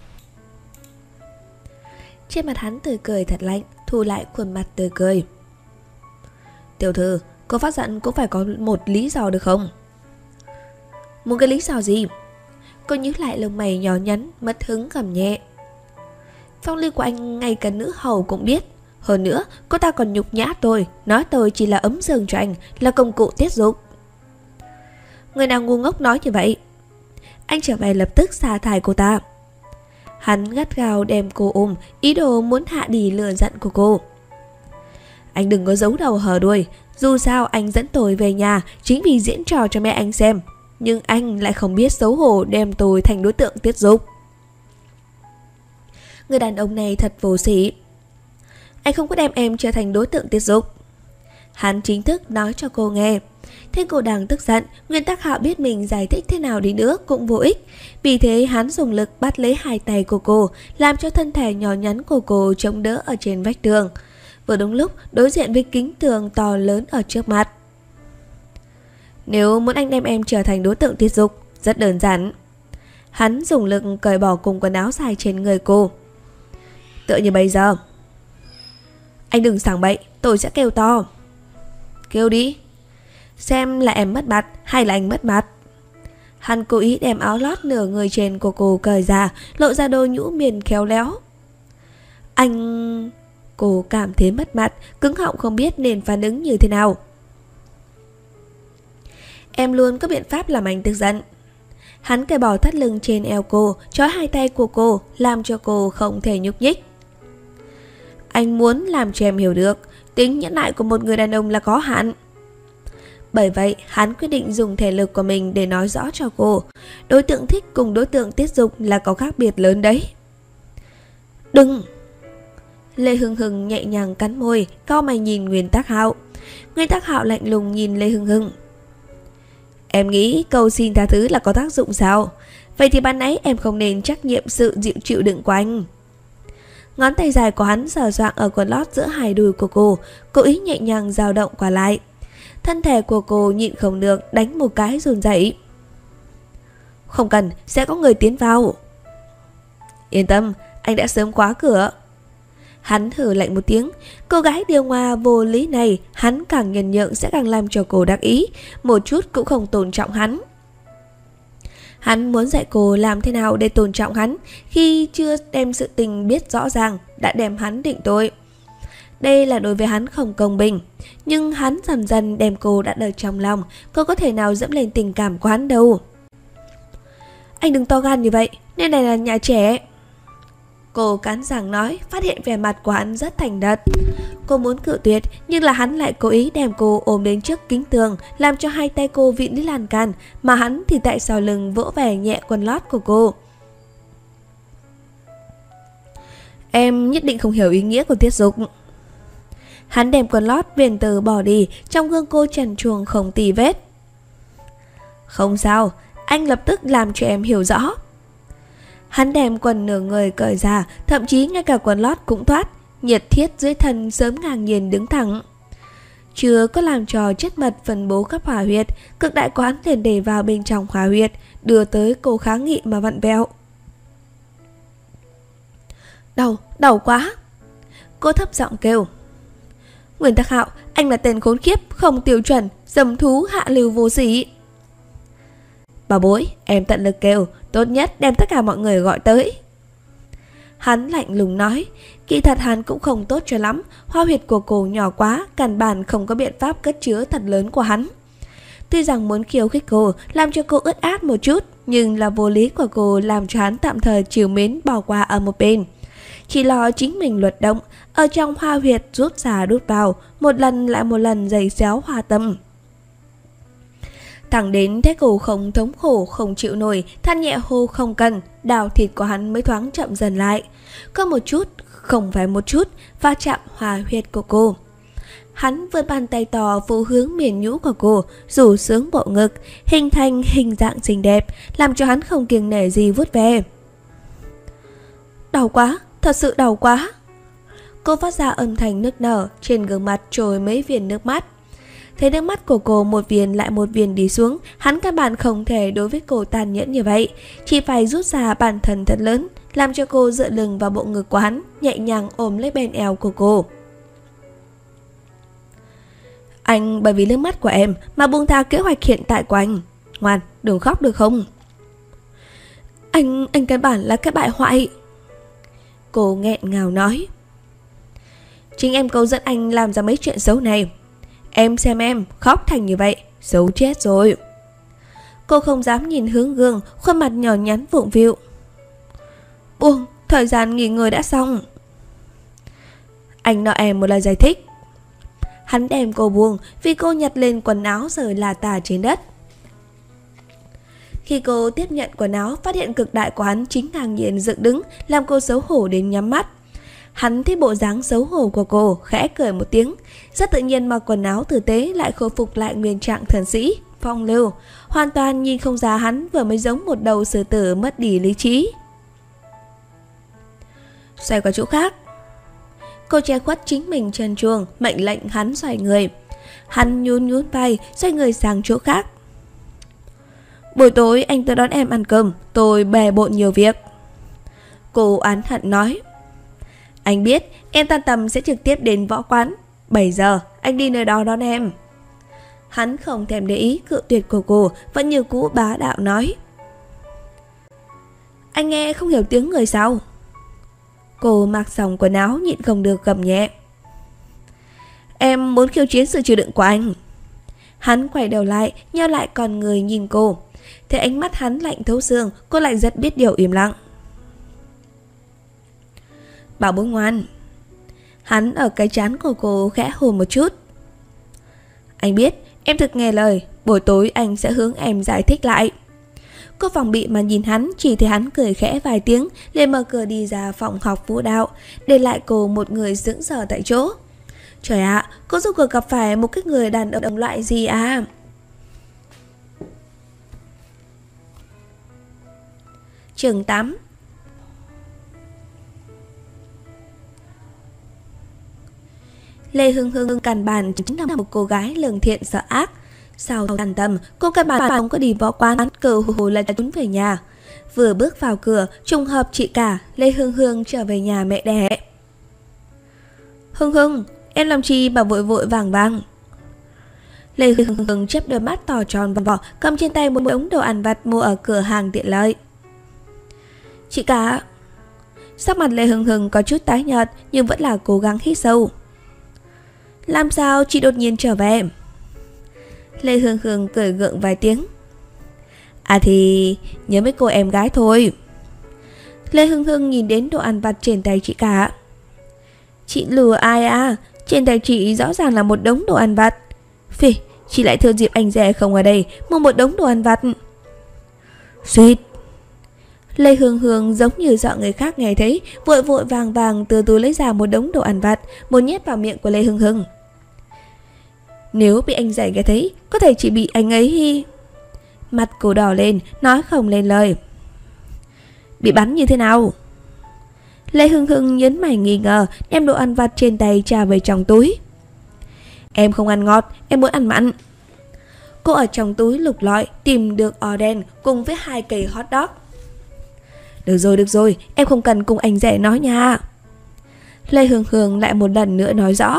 Trên mặt hắn tươi cười thật lạnh, thu lại khuôn mặt tươi cười. Tiểu thư, cô phát giận cũng phải có một lý do được không? Một cái lý do gì? Cô nhíu lại lông mày nhỏ nhắn, mất hứng gầm nhẹ. Phong lưu của anh ngay cả nữ hầu cũng biết. Hơn nữa, cô ta còn nhục nhã tôi, nói tôi chỉ là ấm giường cho anh, là công cụ tiết dục. Người nào ngu ngốc nói như vậy? Anh trở về lập tức sa thải cô ta. Hắn gắt gao đem cô ôm, ý đồ muốn hạ đi lửa giận của cô. Anh đừng có giấu đầu hở đuôi, dù sao anh dẫn tôi về nhà chính vì diễn trò cho mẹ anh xem, nhưng anh lại không biết xấu hổ đem tôi thành đối tượng tiết dục. Người đàn ông này thật vô sỉ. Anh không có đem em trở thành đối tượng tiết dục. Hắn chính thức nói cho cô nghe. Thế cô đang tức giận, Nguyên Tắc Hạo biết mình giải thích thế nào đi nữa cũng vô ích. Vì thế hắn dùng lực bắt lấy hai tay của cô, làm cho thân thể nhỏ nhắn của cô chống đỡ ở trên vách tường. Vừa đúng lúc đối diện với kính tường to lớn ở trước mặt. Nếu muốn anh đem em trở thành đối tượng tiết dục, rất đơn giản. Hắn dùng lực cởi bỏ cùng quần áo dài trên người cô. Tựa như bây giờ. Anh đừng sảng bậy, tôi sẽ kêu to. Kêu đi. Xem là em mất mặt hay là anh mất mặt. Hắn cố ý đem áo lót nửa người trên của cô cởi ra, lộ ra đôi nhũ miền khéo léo. Anh... Cô cảm thấy mất mặt, cứng họng không biết nên phản ứng như thế nào. Em luôn có biện pháp làm anh tức giận. Hắn cởi bỏ thắt lưng trên eo cô, trói hai tay của cô, làm cho cô không thể nhúc nhích. Anh muốn làm cho em hiểu được tính nhẫn nại của một người đàn ông là có hạn. Bởi vậy hắn quyết định dùng thể lực của mình để nói rõ cho cô, đối tượng thích cùng đối tượng tiết dục là có khác biệt lớn đấy. Đừng. Lê Hưng Hưng nhẹ nhàng cắn môi, cau mày nhìn Nguyên Tắc Hạo. Nguyên Tắc Hạo lạnh lùng nhìn Lê Hưng Hưng. Em nghĩ cầu xin tha thứ là có tác dụng sao? Vậy thì ban nãy em không nên trách nhiệm sự dịu chịu đựng của anh. Ngón tay dài của hắn sờ soạng ở quần lót giữa hai đùi của cô, cố ý nhẹ nhàng dao động qua lại. Thân thể của cô nhịn không được, đánh một cái run rẩy. Không cần, sẽ có người tiến vào. Yên tâm, anh đã sớm khóa cửa. Hắn hừ lạnh một tiếng. Cô gái điều hòa vô lý này, hắn càng nhân nhượng sẽ càng làm cho cô đắc ý, một chút cũng không tôn trọng hắn. Hắn muốn dạy cô làm thế nào để tôn trọng hắn, khi chưa đem sự tình biết rõ ràng đã đem hắn định tội. Đây là đối với hắn không công bình. Nhưng hắn dần dần đem cô đã ở trong lòng, cô có thể nào dẫm lên tình cảm của hắn đâu. Anh đừng to gan như vậy, nơi này là nhà trẻ. Cô cắn răng nói, phát hiện vẻ mặt của hắn rất thành thật. Cô muốn cự tuyệt, nhưng là hắn lại cố ý đem cô ôm đến trước kính tường, làm cho hai tay cô vịn đi lan can, mà hắn thì tại sau lưng vỗ về nhẹ quần lót của cô. Em nhất định không hiểu ý nghĩa của tiết dục. Hắn đem quần lót viền từ bỏ đi, trong gương cô trần truồng không tì vết. Không sao, anh lập tức làm cho em hiểu rõ. Hắn đem quần nửa người cởi ra, thậm chí ngay cả quần lót cũng thoát, nhiệt thiết dưới thân sớm ngang nhiên đứng thẳng. Chưa có làm trò chất mật phân bố các hỏa huyệt, cực đại quán liền để vào bên trong hỏa huyệt, đưa tới cô kháng nghị mà vặn vẹo. Đau, đau quá. Cô thấp giọng kêu. Nguyên Tắc Hạo, anh là tên khốn kiếp, không tiêu chuẩn, dâm thú hạ lưu vô sỉ. Bà bối, em tận lực kêu, tốt nhất đem tất cả mọi người gọi tới. Hắn lạnh lùng nói. Kỳ thật hắn cũng không tốt cho lắm, hoa huyệt của cô nhỏ quá, căn bản không có biện pháp cất chứa thật lớn của hắn. Tuy rằng muốn khiêu khích cô, làm cho cô ướt át một chút, nhưng là vô lý của cô làm cho hắn tạm thời trìu mến bỏ qua ở một bên. Chỉ lo chính mình luật động, ở trong hoa huyệt rút ra đút vào, một lần lại một lần giày xéo hoa tâm. Thẳng đến thế cô không thống khổ, không chịu nổi, than nhẹ hô không cần, đào thịt của hắn mới thoáng chậm dần lại. Có một chút, không phải một chút, va chạm hoa huyệt của cô. Hắn vươn bàn tay to phụ hướng miền nhũ của cô, rủ sướng bộ ngực, hình thành hình dạng xinh đẹp, làm cho hắn không kiêng nể gì vuốt về. Đau quá, thật sự đau quá. Cô phát ra âm thanh nức nở, trên gương mặt trồi mấy viên nước mắt. Thấy nước mắt của cô một viên lại một viên đi xuống, hắn căn bản không thể đối với cô tàn nhẫn như vậy, chỉ phải rút ra bản thân thật lớn, làm cho cô dựa lưng vào bộ ngực của hắn, nhẹ nhàng ôm lấy bên eo của cô. Anh bởi vì nước mắt của em mà buông tha kế hoạch hiện tại của anh. Ngoan, đừng khóc được không? Anh, anh căn bản là cái bại hoại. Cô nghẹn ngào nói. Chính em câu dẫn anh làm ra mấy chuyện xấu này. Em xem em, khóc thành như vậy, xấu chết rồi. Cô không dám nhìn hướng gương, khuôn mặt nhỏ nhắn vụng vịu. Buông, thời gian nghỉ ngơi đã xong. Anh nợ em một lời giải thích. Hắn đem cô buông vì cô nhặt lên quần áo rồi là tả trên đất. Khi cô tiếp nhận quần áo, phát hiện cực đại của hắn chính ngang nhiên dựng đứng, làm cô xấu hổ đến nhắm mắt. Hắn thấy bộ dáng xấu hổ của cô, khẽ cười một tiếng, rất tự nhiên mặc quần áo tử tế lại khôi phục lại nguyên trạng thần sĩ, phong lưu, hoàn toàn nhìn không ra hắn vừa mới giống một đầu sư tử mất đi lý trí. Xoay qua chỗ khác. Cô che khuất chính mình trần truồng, mệnh lệnh hắn xoay người. Hắn nhún nhún vai, xoay người sang chỗ khác. Buổi tối anh tới đón em ăn cơm, tôi bề bộn nhiều việc. Cô oán hận nói. Anh biết em tan tầm sẽ trực tiếp đến võ quán, bảy giờ anh đi nơi đó đón em. Hắn không thèm để ý cự tuyệt của cô, vẫn như cũ bá đạo nói. Anh nghe không hiểu tiếng người sao? Cô mặc xong quần áo nhịn không được gầm nhẹ. Em muốn khiêu chiến sự chịu đựng của anh. Hắn quay đầu lại, nheo lại con người nhìn cô. Thấy ánh mắt hắn lạnh thấu xương, cô lại rất biết điều im lặng. Bảo bối ngoan. Hắn ở cái trán của cô khẽ hôn một chút. Anh biết em thực nghe lời, buổi tối anh sẽ hướng em giải thích lại. Cô phòng bị mà nhìn hắn, chỉ thấy hắn cười khẽ vài tiếng, liền mở cửa đi ra phòng học vũ đạo, để lại cô một người sững sờ tại chỗ. Trời ạ, à, cô rốt cuộc gặp phải một cái người đàn ông loại gì à? Chương tám. Lê Hưng Hưng căn bản chính là một cô gái lương thiện sợ ác. Sau tàn tầm, cô căn bản không có đi võ quán, cờ hồ là trốn về nhà. Vừa bước vào cửa, trùng hợp chị cả Lê Hương Hương trở về nhà mẹ đẻ. Hưng Hưng, em làm chi mà vội vội vàng vàng? Lê Hưng Hưng chớp đôi mắt to tròn vòng vỏ, cầm trên tay một đống đồ ăn vặt mua ở cửa hàng tiện lợi. Chị cả. Sắc mặt Lê Hưng Hưng có chút tái nhợt nhưng vẫn là cố gắng hít sâu. Làm sao chị đột nhiên trở về? Lê Hưng Hưng cười gượng vài tiếng. À thì nhớ mấy cô em gái thôi. Lê Hưng Hưng nhìn đến đồ ăn vặt trên tay chị cả. Chị lừa ai à? Trên tay chị rõ ràng là một đống đồ ăn vặt. Phì, chị lại thừa dịp anh rể không ở đây mua một đống đồ ăn vặt. Suýt. Lê Hương Hương giống như sợ người khác nghe thấy, vội vội vàng vàng từ túi lấy ra một đống đồ ăn vặt, một nhét vào miệng của Lê Hương Hương. Nếu bị anh rể nghe thấy, có thể chị bị anh ấy hi. Mặt cô đỏ lên, nói không lên lời. Bị bắn như thế nào? Lê Hương Hương nhấn mày nghi ngờ, đem đồ ăn vặt trên tay trả về trong túi. Em không ăn ngọt, em muốn ăn mặn. Cô ở trong túi lục lọi, tìm được ò đen cùng với hai cây hot dog. Được rồi, được rồi, em không cần cùng anh rể nói nha. Lê Hương Hương lại một lần nữa nói rõ.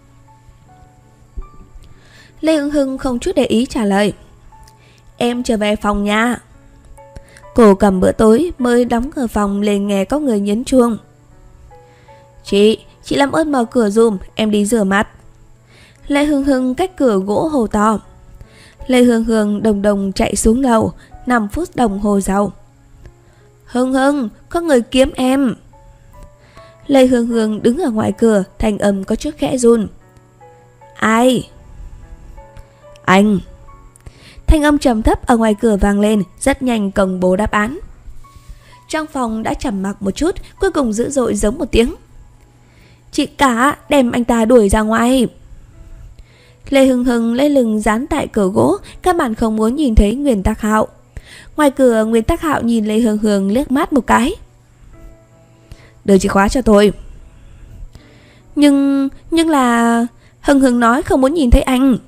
Lê Hương Hương không chút để ý trả lời. Em trở về phòng nha. Cô cầm bữa tối mới đóng cửa phòng lên nghe có người nhấn chuông. Chị, chị làm ơn mở cửa dùm, em đi rửa mặt. Lê Hương Hương cách cửa gỗ hồ to. Lê Hương Hương đồng đồng chạy xuống lầu. Năm phút đồng hồ sau. Hương Hương, có người kiếm em. Lê Hương Hương đứng ở ngoài cửa, thanh âm có chút khẽ run. Ai? Anh. Thanh âm trầm thấp ở ngoài cửa vang lên, rất nhanh công bố đáp án. Trong phòng đã trầm mặc một chút, cuối cùng dữ dội giống một tiếng. Chị cả, đem anh ta đuổi ra ngoài. Lê Hưng Hưng lấy lưng dán tại cửa gỗ, các bạn không muốn nhìn thấy Nguyên Tắc Hạo. Ngoài cửa, Nguyên Tắc Hạo nhìn Lê Hưng Hưng liếc mắt một cái. Đưa chìa khóa cho tôi. Nhưng, nhưng là... Hưng Hưng nói không muốn nhìn thấy anh.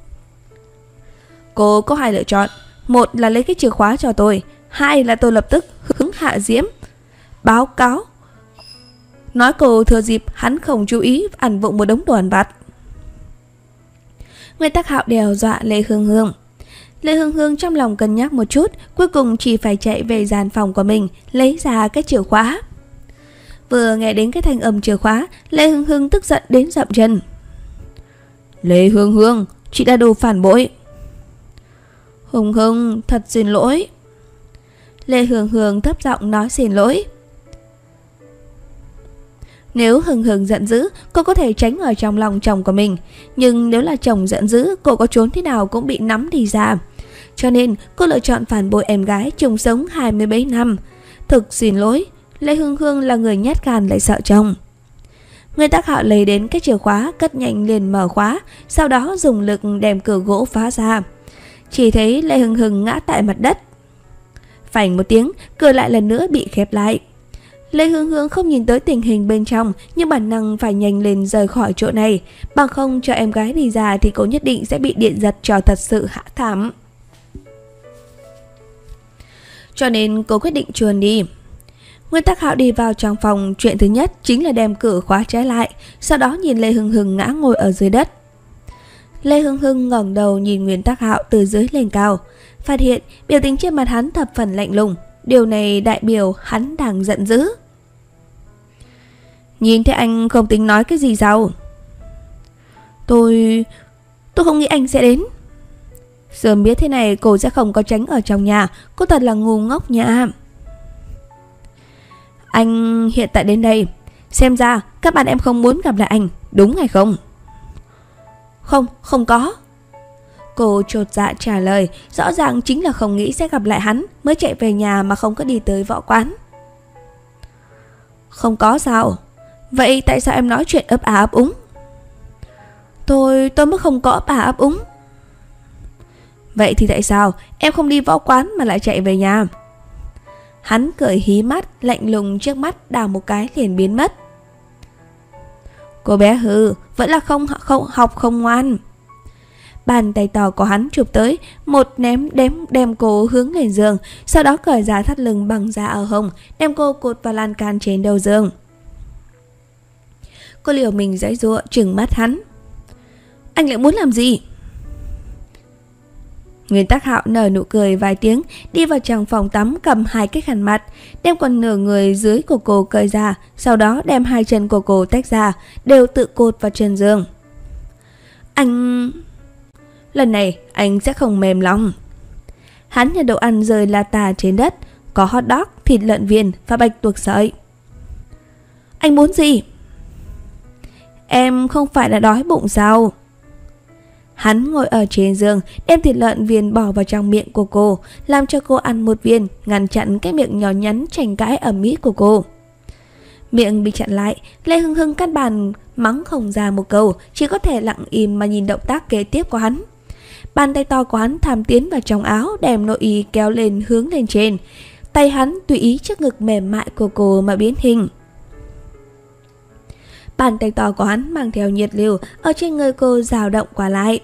Cô có hai lựa chọn. Một là lấy cái chìa khóa cho tôi. Hai là tôi lập tức hứng Hạ Diễm báo cáo, nói cô thừa dịp hắn không chú ý ăn vụng một đống đồ ăn vặt. Nguyên Tắc Hạo đe dọa Lê Hương Hương. Lê Hương Hương trong lòng cân nhắc một chút, cuối cùng chỉ phải chạy về gian phòng của mình, lấy ra cái chìa khóa. Vừa nghe đến cái thanh âm chìa khóa, Lê Hương Hương tức giận đến dậm chân. Lê Hương Hương, chị đã đồ phản bội. Hương Hương, thật xin lỗi. Lê Hương Hương thấp giọng nói xin lỗi. Nếu Hưng Hưng giận dữ, cô có thể tránh ở trong lòng chồng của mình. Nhưng nếu là chồng giận dữ, cô có trốn thế nào cũng bị nắm đi ra. Cho nên cô lựa chọn phản bội em gái chung sống hai mươi mấy năm. Thực xin lỗi, Lê Hương Hương là người nhát gan lại sợ chồng. Nguyên Tắc Hạo lấy đến cái chìa khóa, cất nhanh liền mở khóa, sau đó dùng lực đem cửa gỗ phá ra. Chỉ thấy Lê Hương Hương ngã tại mặt đất. Phành một tiếng, cửa lại lần nữa bị khép lại. Lê Hương Hương không nhìn tới tình hình bên trong, nhưng bản năng phải nhanh lên rời khỏi chỗ này. Bằng không cho em gái đi ra thì cô nhất định sẽ bị điện giật cho thật sự hả thảm. Cho nên cô quyết định chuồn đi. Nguyên Tắc Hạo đi vào trong phòng, chuyện thứ nhất chính là đem cửa khóa trái lại, sau đó nhìn Lê Hương Hương ngã ngồi ở dưới đất. Lê Hương Hương ngẩng đầu nhìn Nguyên Tắc Hạo từ dưới lên cao, phát hiện biểu tình trên mặt hắn thập phần lạnh lùng. Điều này đại biểu hắn đang giận dữ. Nhìn thấy anh không tính nói cái gì sao? Tôi... tôi không nghĩ anh sẽ đến. Sớm biết thế này cô sẽ không có tránh ở trong nhà. Cô thật là ngu ngốc nha. Anh hiện tại đến đây. Xem ra các bạn em không muốn gặp lại anh, đúng hay không? Không, không có. Cô chột dạ trả lời, rõ ràng chính là không nghĩ sẽ gặp lại hắn mới chạy về nhà mà không có đi tới võ quán. Không có sao? Vậy tại sao em nói chuyện ấp à ấp úng? Tôi, tôi mới không có ấp à ấp úng. Vậy thì tại sao em không đi võ quán mà lại chạy về nhà? Hắn cười hí mắt, lạnh lùng trước mắt đào một cái liền biến mất. Cô bé hư, vẫn là không, không học không ngoan. Bàn tay to của hắn chụp tới, một ném đếm đem cô hướng lên giường, sau đó cởi ra thắt lưng bằng da ở hông, đem cô cột vào lan can trên đầu giường. Cô liều mình giãy giụa trừng mắt hắn. Anh lại muốn làm gì? Nguyên Tắc Hạo nở nụ cười vài tiếng, đi vào trong phòng tắm cầm hai cái khăn mặt, đem còn nửa người dưới của cô cởi ra, sau đó đem hai chân của cô tách ra, đều tự cột vào chân giường. Anh... Lần này anh sẽ không mềm lòng. Hắn nhặt đồ ăn rơi la tà trên đất, có hot dog, thịt lợn viên và bạch tuộc sợi. Anh muốn gì? Em không phải là đói bụng sao? Hắn ngồi ở trên giường, đem thịt lợn viên bỏ vào trong miệng của cô, làm cho cô ăn một viên, ngăn chặn cái miệng nhỏ nhắn tranh cãi ầm ĩ của cô. Miệng bị chặn lại, Lê Hưng Hưng căn bản mắng không ra một câu, chỉ có thể lặng im mà nhìn động tác kế tiếp của hắn. Bàn tay to của hắn tham tiến vào trong áo, đem nội y kéo lên hướng lên trên. Tay hắn tùy ý trước ngực mềm mại của cô mà biến hình. Bàn tay to của hắn mang theo nhiệt lưu ở trên người cô dao động qua lại.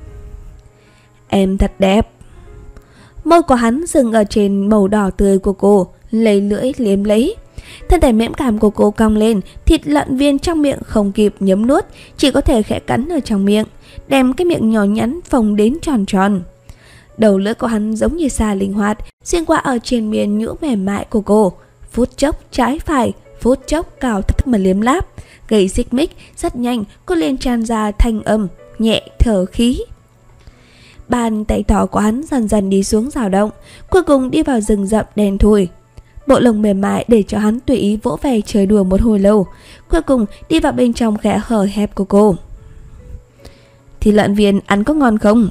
Em thật đẹp. Môi của hắn dừng ở trên màu đỏ tươi của cô, lấy lưỡi liếm lấy. Thân thể mềm cảm của cô cong lên, thịt lợn viên trong miệng không kịp nhấm nuốt, chỉ có thể khẽ cắn ở trong miệng, đem cái miệng nhỏ nhắn phồng đến tròn tròn. Đầu lưỡi của hắn giống như xà linh hoạt, xuyên qua ở trên miền nhũ mềm mại của cô, phút chốc trái phải, phút chốc cao thấp mà liếm láp, gây xích mích. Rất nhanh cô liền tràn ra thanh âm nhẹ thở khí. Bàn tay to của hắn dần dần đi xuống dao động, cuối cùng đi vào rừng rậm đen thui. Bộ lông mềm mại để cho hắn tùy ý vỗ về chơi đùa một hồi lâu, cuối cùng đi vào bên trong khe hở hẹp của cô. Thì lợn viên ăn có ngon không?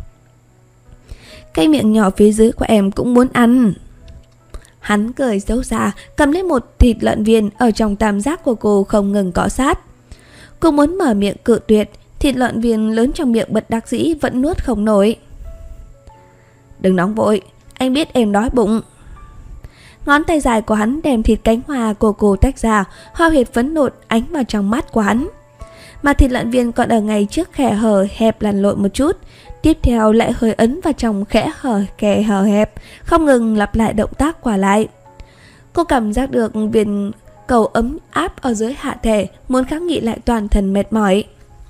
Cái miệng nhỏ phía dưới của em cũng muốn ăn. Hắn cười xấu xa, cầm lấy một thịt lợn viên ở trong tam giác của cô không ngừng cọ sát. Cô muốn mở miệng cự tuyệt, thịt lợn viên lớn trong miệng bật đắc dĩ vẫn nuốt không nổi. Đừng nóng vội, anh biết em đói bụng. Ngón tay dài của hắn đem thịt cánh hoa của cô tách ra, hoa huyệt phấn nộ ánh vào trong mắt của hắn. Mà thịt lợn viên còn ở ngay trước khe hở hẹp lăn lộn một chút, tiếp theo lại hơi ấn vào trong kẽ hở khe hở hẹp, không ngừng lặp lại động tác qua lại. Cô cảm giác được viên cầu ấm áp ở dưới hạ thể, muốn kháng nghị lại toàn thân mệt mỏi.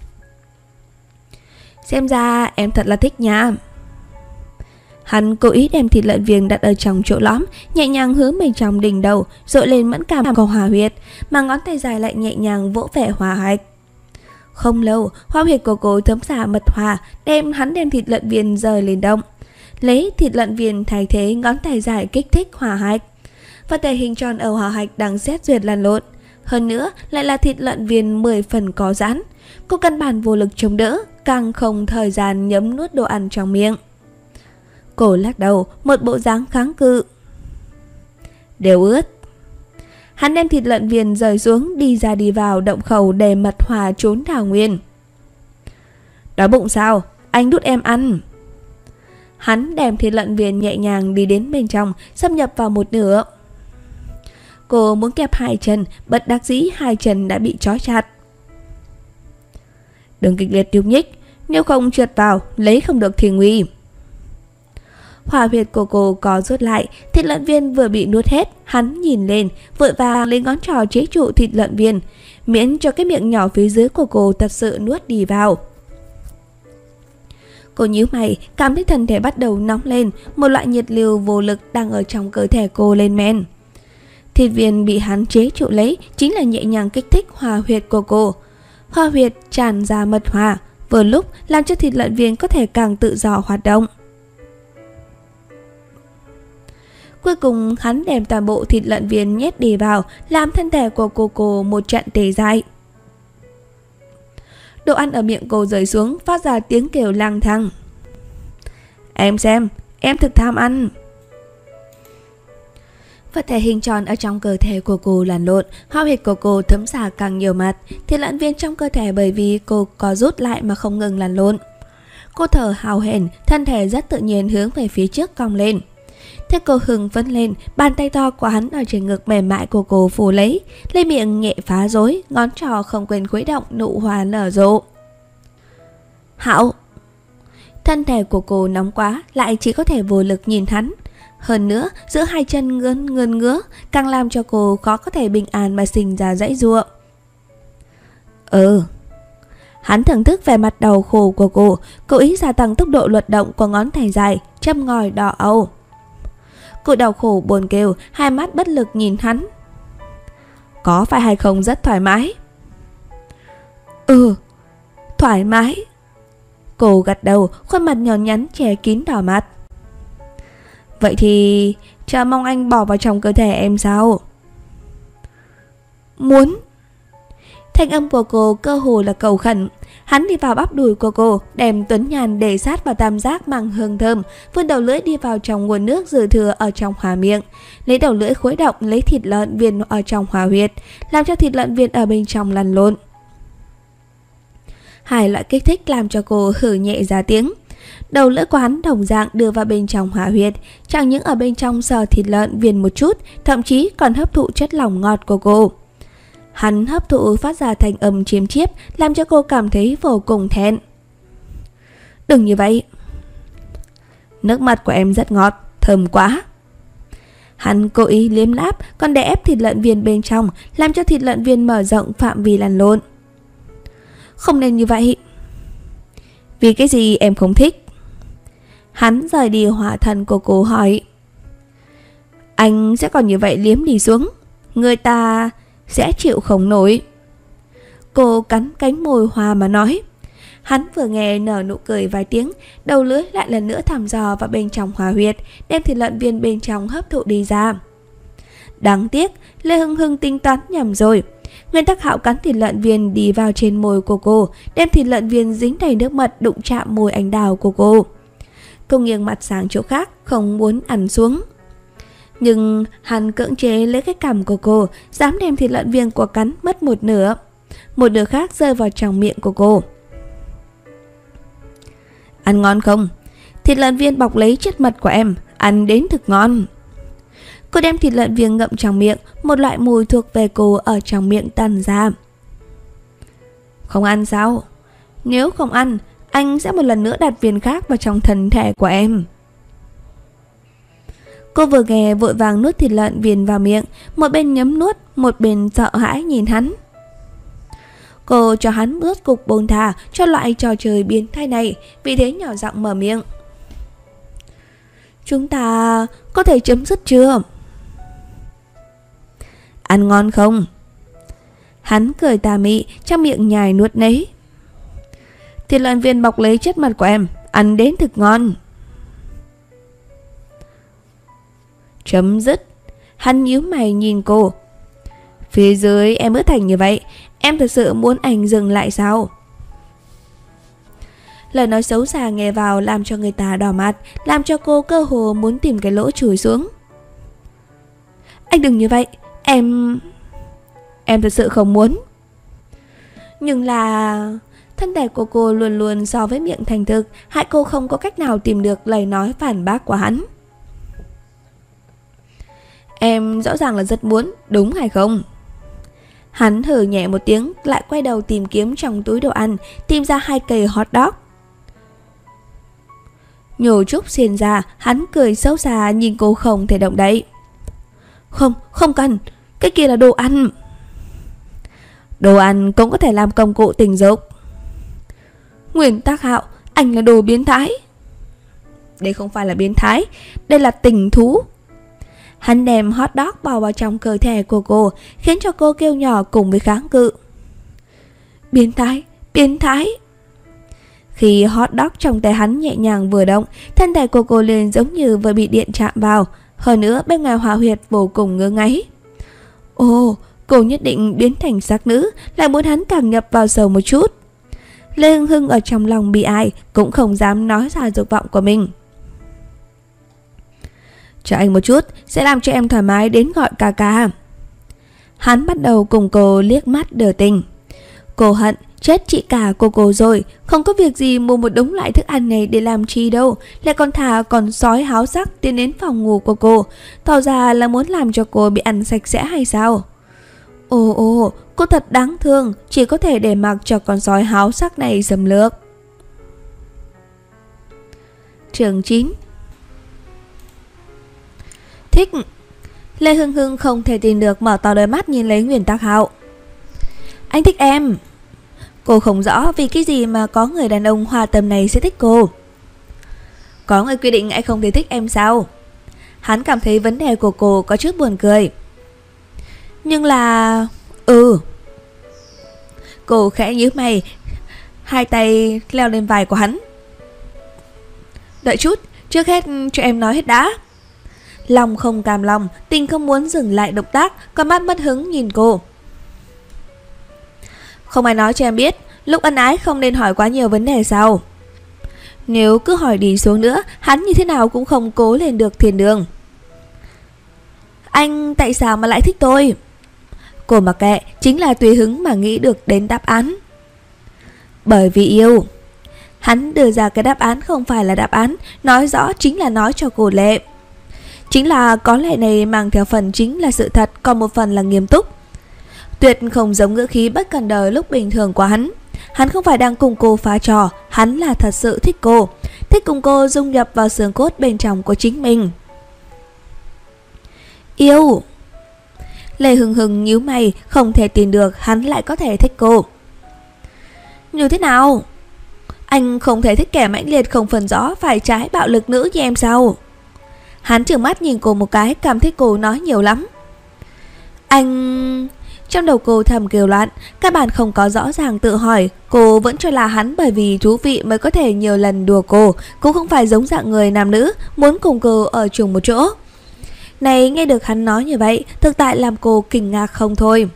Xem ra em thật là thích nha. Hắn cố ý đem thịt lợn viên đặt ở trong chỗ lõm, nhẹ nhàng hướng bên trong đỉnh đầu, dội lên mẫn cảm của hòa huyệt, mà ngón tay dài lại nhẹ nhàng vỗ vẻ hòa hạch. Không lâu, hoa huyệt của cô thấm xả mật hòa, đem hắn đem thịt lợn viên rời lên động, lấy thịt lợn viên thay thế ngón tay dài kích thích hòa hạch. Và thể hình tròn ở hòa hạch đang xét duyệt lăn lộn, hơn nữa lại là thịt lợn viên mười phần có giãn. Cô căn bản vô lực chống đỡ, càng không thời gian nhấm nuốt đồ ăn trong miệng. Cô lắc đầu, một bộ dáng kháng cự. Đều ướt. Hắn đem thịt lợn viên rời xuống, đi ra đi vào động khẩu để mật hòa trốn Thảo Nguyên. Đói bụng sao? Anh đút em ăn. Hắn đem thịt lợn viên nhẹ nhàng đi đến bên trong, xâm nhập vào một nửa. Cô muốn kẹp hai chân, bất đắc dĩ hai chân đã bị trói chặt. Đừng kịch liệt nhúc nhích, nếu không trượt vào, lấy không được thì nguy. Hỏa huyệt của cô có rút lại, thịt lợn viên vừa bị nuốt hết, hắn nhìn lên, vội vàng lấy ngón trỏ chế trụ thịt lợn viên, miễn cho cái miệng nhỏ phía dưới của cô thật sự nuốt đi vào. Cô nhíu mày, cảm thấy thân thể bắt đầu nóng lên, một loại nhiệt lưu vô lực đang ở trong cơ thể cô lên men. Thịt viên bị hắn chế trụ lấy chính là nhẹ nhàng kích thích hỏa huyệt của cô. Hỏa huyệt tràn ra mật hòa, vừa lúc làm cho thịt lợn viên có thể càng tự do hoạt động. Cuối cùng hắn đem toàn bộ thịt lợn viên nhét đi vào, làm thân thể của cô cô một trận tê dại. Đồ ăn ở miệng cô rơi xuống, phát ra tiếng kêu lang thang. Em xem, em thực tham ăn. Vật thể hình tròn ở trong cơ thể của cô lăn lộn, hoa huyệt của cô thấm xả càng nhiều mặt, thịt lợn viên trong cơ thể bởi vì cô có rút lại mà không ngừng lăn lộn. Cô thở hào hển, thân thể rất tự nhiên hướng về phía trước cong lên. Thế cô hừng phấn lên, bàn tay to của hắn ở trên ngực mềm mại của cô phủ lấy, lấy miệng nhẹ phá rối, ngón trỏ không quên khuấy động nụ hoa nở rộ. Hạo! Thân thể của cô nóng quá, lại chỉ có thể vô lực nhìn hắn. Hơn nữa, giữa hai chân ngươn ngươn ngứa, càng làm cho cô khó có thể bình an mà sinh ra dãy giụa. Ừ. Hắn thưởng thức vẻ mặt đau khổ của cô, cố ý gia tăng tốc độ luật động của ngón tay dài, châm ngòi đỏ âu. Cô đau khổ buồn kêu, hai mắt bất lực nhìn hắn. Có phải hay không rất thoải mái? Ừ, thoải mái. Cô gật đầu, khuôn mặt nhỏ nhắn che kín đỏ mặt. Vậy thì chờ mong anh bỏ vào trong cơ thể em sao? Muốn. Thanh âm của cô cơ hồ là cầu khẩn. Hắn đi vào bắp đùi của cô, đem tuấn nhàn để sát vào tam giác mang hương thơm, vươn đầu lưỡi đi vào trong nguồn nước dư thừa ở trong hỏa miệng, lấy đầu lưỡi khuấy động lấy thịt lợn viên ở trong hỏa huyệt, làm cho thịt lợn viên ở bên trong lăn lộn. Hai loại kích thích làm cho cô hử nhẹ ra tiếng. Đầu lưỡi của hắn đồng dạng đưa vào bên trong hỏa huyệt, chẳng những ở bên trong sờ thịt lợn viên một chút, thậm chí còn hấp thụ chất lỏng ngọt của cô. Hắn hấp thụ phát ra thành âm chiếm chiếp, làm cho cô cảm thấy vô cùng thẹn. Đừng như vậy. Nước mặt của em rất ngọt, thơm quá. Hắn cố ý liếm láp, còn để ép thịt lợn viên bên trong, làm cho thịt lợn viên mở rộng phạm vi lăn lộn. Không nên như vậy. Vì cái gì em không thích? Hắn rời đi hỏa thần của cô hỏi. Anh sẽ còn như vậy liếm đi xuống, người ta sẽ chịu không nổi. Cô cắn cánh môi hoa mà nói. Hắn vừa nghe nở nụ cười vài tiếng, đầu lưỡi lại lần nữa thăm dò vào bên trong hỏa huyệt, đem thịt lợn viên bên trong hấp thụ đi ra. Đáng tiếc, Lê Hưng Hưng tính toán nhầm rồi. Nguyên Tắc Hạo cắn thịt lợn viên đi vào trên môi của cô, đem thịt lợn viên dính đầy nước mật đụng chạm môi anh đào của cô. Cô nghiêng mặt sang chỗ khác, không muốn ăn xuống. Nhưng hắn cưỡng chế lấy cái cằm của cô, dám đem thịt lợn viên của cắn mất một nửa. Một nửa khác rơi vào trong miệng của cô. Ăn ngon không? Thịt lợn viên bọc lấy chất mật của em, ăn đến thực ngon. Cô đem thịt lợn viên ngậm trong miệng, một loại mùi thuộc về cô ở trong miệng tàn ra. Không ăn sao? Nếu không ăn, anh sẽ một lần nữa đặt viên khác vào trong thân thể của em. Cô vừa nghe vội vàng nuốt thịt lợn viên vào miệng, một bên nhấm nuốt, một bên sợ hãi nhìn hắn. Cô cho hắn rốt cục buông thà cho loại trò chơi biến thái này, vì thế nhỏ giọng mở miệng. Chúng ta có thể chấm dứt chưa? Ăn ngon không? Hắn cười tà mị, trong miệng nhài nuốt nấy. Thịt lợn viên bọc lấy chất mật của em, ăn đến thực ngon. Chấm dứt. Hắn nhíu mày nhìn cô. Phía dưới em ướt thành như vậy, em thật sự muốn anh dừng lại sao? Lời nói xấu xa nghe vào làm cho người ta đỏ mặt, làm cho cô cơ hồ muốn tìm cái lỗ chui xuống. Anh đừng như vậy, em... Em thật sự không muốn. Nhưng là... Thân thể của cô luôn luôn so với miệng thành thực, hại cô không có cách nào tìm được lời nói phản bác của hắn. Em rõ ràng là rất muốn, đúng hay không? Hắn hừ nhẹ một tiếng, lại quay đầu tìm kiếm trong túi đồ ăn, tìm ra hai cây hot dog. Nhổ trúc xiên ra, hắn cười xấu xa nhìn cô không thể động đậy. Không, không cần, cái kia là đồ ăn. Đồ ăn cũng có thể làm công cụ tình dục. Nguyên Tắc Hạo, anh là đồ biến thái. Đây không phải là biến thái, đây là tình thú. Hắn đem hot dog bao vào trong cơ thể của cô, khiến cho cô kêu nhỏ cùng với kháng cự. Biến thái, biến thái. Khi hot dog trong tay hắn nhẹ nhàng vừa động, thân thể của cô liền giống như vừa bị điện chạm vào. Hơn nữa bên ngoài hỏa huyệt vô cùng ngứa ngáy. Ồ, cô nhất định biến thành sắc nữ, lại muốn hắn càng nhập vào sâu một chút. Lê Hưng Hưng ở trong lòng bị ai cũng không dám nói ra dục vọng của mình. Cho anh một chút, sẽ làm cho em thoải mái đến gọi ca ca. Hắn bắt đầu cùng cô liếc mắt đưa tình. Cô hận chết chị cả của cô rồi, không có việc gì mua một đống loại thức ăn này để làm chi đâu, lại còn thả con sói háo sắc tiến đến phòng ngủ của cô, tỏ ra là muốn làm cho cô bị ăn sạch sẽ hay sao? Ồ ồ, cô thật đáng thương, chỉ có thể để mặc cho con sói háo sắc này xâm lược. Chương chín. Thích. Lê Hưng Hưng không thể tin được, mở to đôi mắt nhìn lấy Nguyên Tắc Hạo. Anh thích em. Cô không rõ vì cái gì mà có người đàn ông hoa tâm này sẽ thích cô. Có người quy định anh không thể thích em sao? Hắn cảm thấy vấn đề của cô có chút buồn cười. Nhưng là... Ừ. Cô khẽ nhíu mày, hai tay leo lên vai của hắn. Đợi chút, trước hết cho em nói hết đã. Lòng không cam lòng, Tình không muốn dừng lại động tác, con mắt mất hứng nhìn cô. Không ai nói cho em biết, lúc ân ái không nên hỏi quá nhiều vấn đề sao? Nếu cứ hỏi đi xuống nữa, hắn như thế nào cũng không cố lên được thiên đường. Anh tại sao mà lại thích tôi? Cô mặc kệ, chính là tùy hứng mà nghĩ được đến đáp án. Bởi vì yêu. Hắn đưa ra cái đáp án không phải là đáp án, nói rõ chính là nói cho cô lệ. Chính là có lẽ này mang theo phần chính là sự thật, còn một phần là nghiêm túc. Tuyệt không giống ngữ khí bất cần đời lúc bình thường của hắn. Hắn không phải đang cùng cô phá trò, hắn là thật sự thích cô, thích cùng cô dung nhập vào xương cốt bên trong của chính mình. Yêu. Lê Hưng Hưng nhíu mày, không thể tin được hắn lại có thể thích cô. Như thế nào? Anh không thể thích kẻ mãnh liệt không phân rõ phải trái bạo lực nữ như em sao? Hắn trừng mắt nhìn cô một cái, cảm thấy cô nói nhiều lắm. Anh... Trong đầu cô thầm kêu loạn, các bạn không có rõ ràng tự hỏi. Cô vẫn cho là hắn bởi vì thú vị mới có thể nhiều lần đùa cô, cũng không phải giống dạng người nam nữ muốn cùng cô ở chung một chỗ. Này, nghe được hắn nói như vậy, thực tại làm cô kinh ngạc không thôi.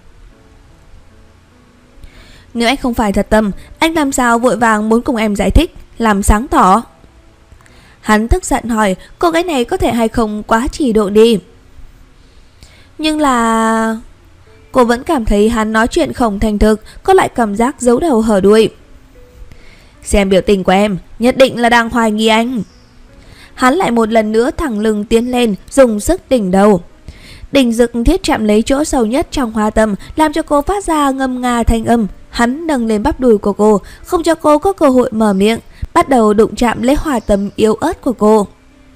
Nếu anh không phải thật tâm, anh làm sao vội vàng muốn cùng em giải thích, làm sáng tỏ? Hắn tức giận hỏi, cô gái này có thể hay không quá chỉ độ đi. Nhưng là... Cô vẫn cảm thấy hắn nói chuyện không thành thực, có lại cảm giác giấu đầu hở đuôi. Xem biểu tình của em, nhất định là đang hoài nghi anh. Hắn lại một lần nữa thẳng lưng tiến lên, dùng sức đỉnh đầu. Đỉnh dực thiết chạm lấy chỗ sâu nhất trong hoa tâm, làm cho cô phát ra ngâm nga thanh âm. Hắn nâng lên bắp đùi của cô, không cho cô có cơ hội mở miệng, bắt đầu đụng chạm lấy hoa tâm yếu ớt của cô.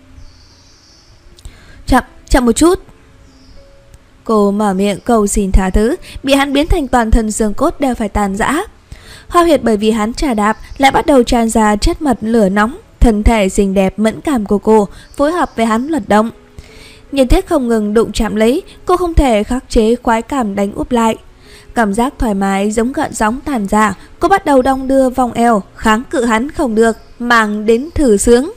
Chậm, chậm một chút. Cô mở miệng cầu xin tha thứ, bị hắn biến thành toàn thân xương cốt đều phải tàn rã. Hoa huyệt bởi vì hắn trà đạp lại bắt đầu tràn ra chất mật lửa nóng. Thân thể xinh đẹp mẫn cảm của cô phối hợp với hắn luật động. Nhiên Thiết không ngừng đụng chạm lấy, cô không thể khắc chế khoái cảm đánh úp lại. Cảm giác thoải mái giống gợn sóng tàn ra, cô bắt đầu đong đưa vòng eo, kháng cự hắn không được, mang đến thử sướng.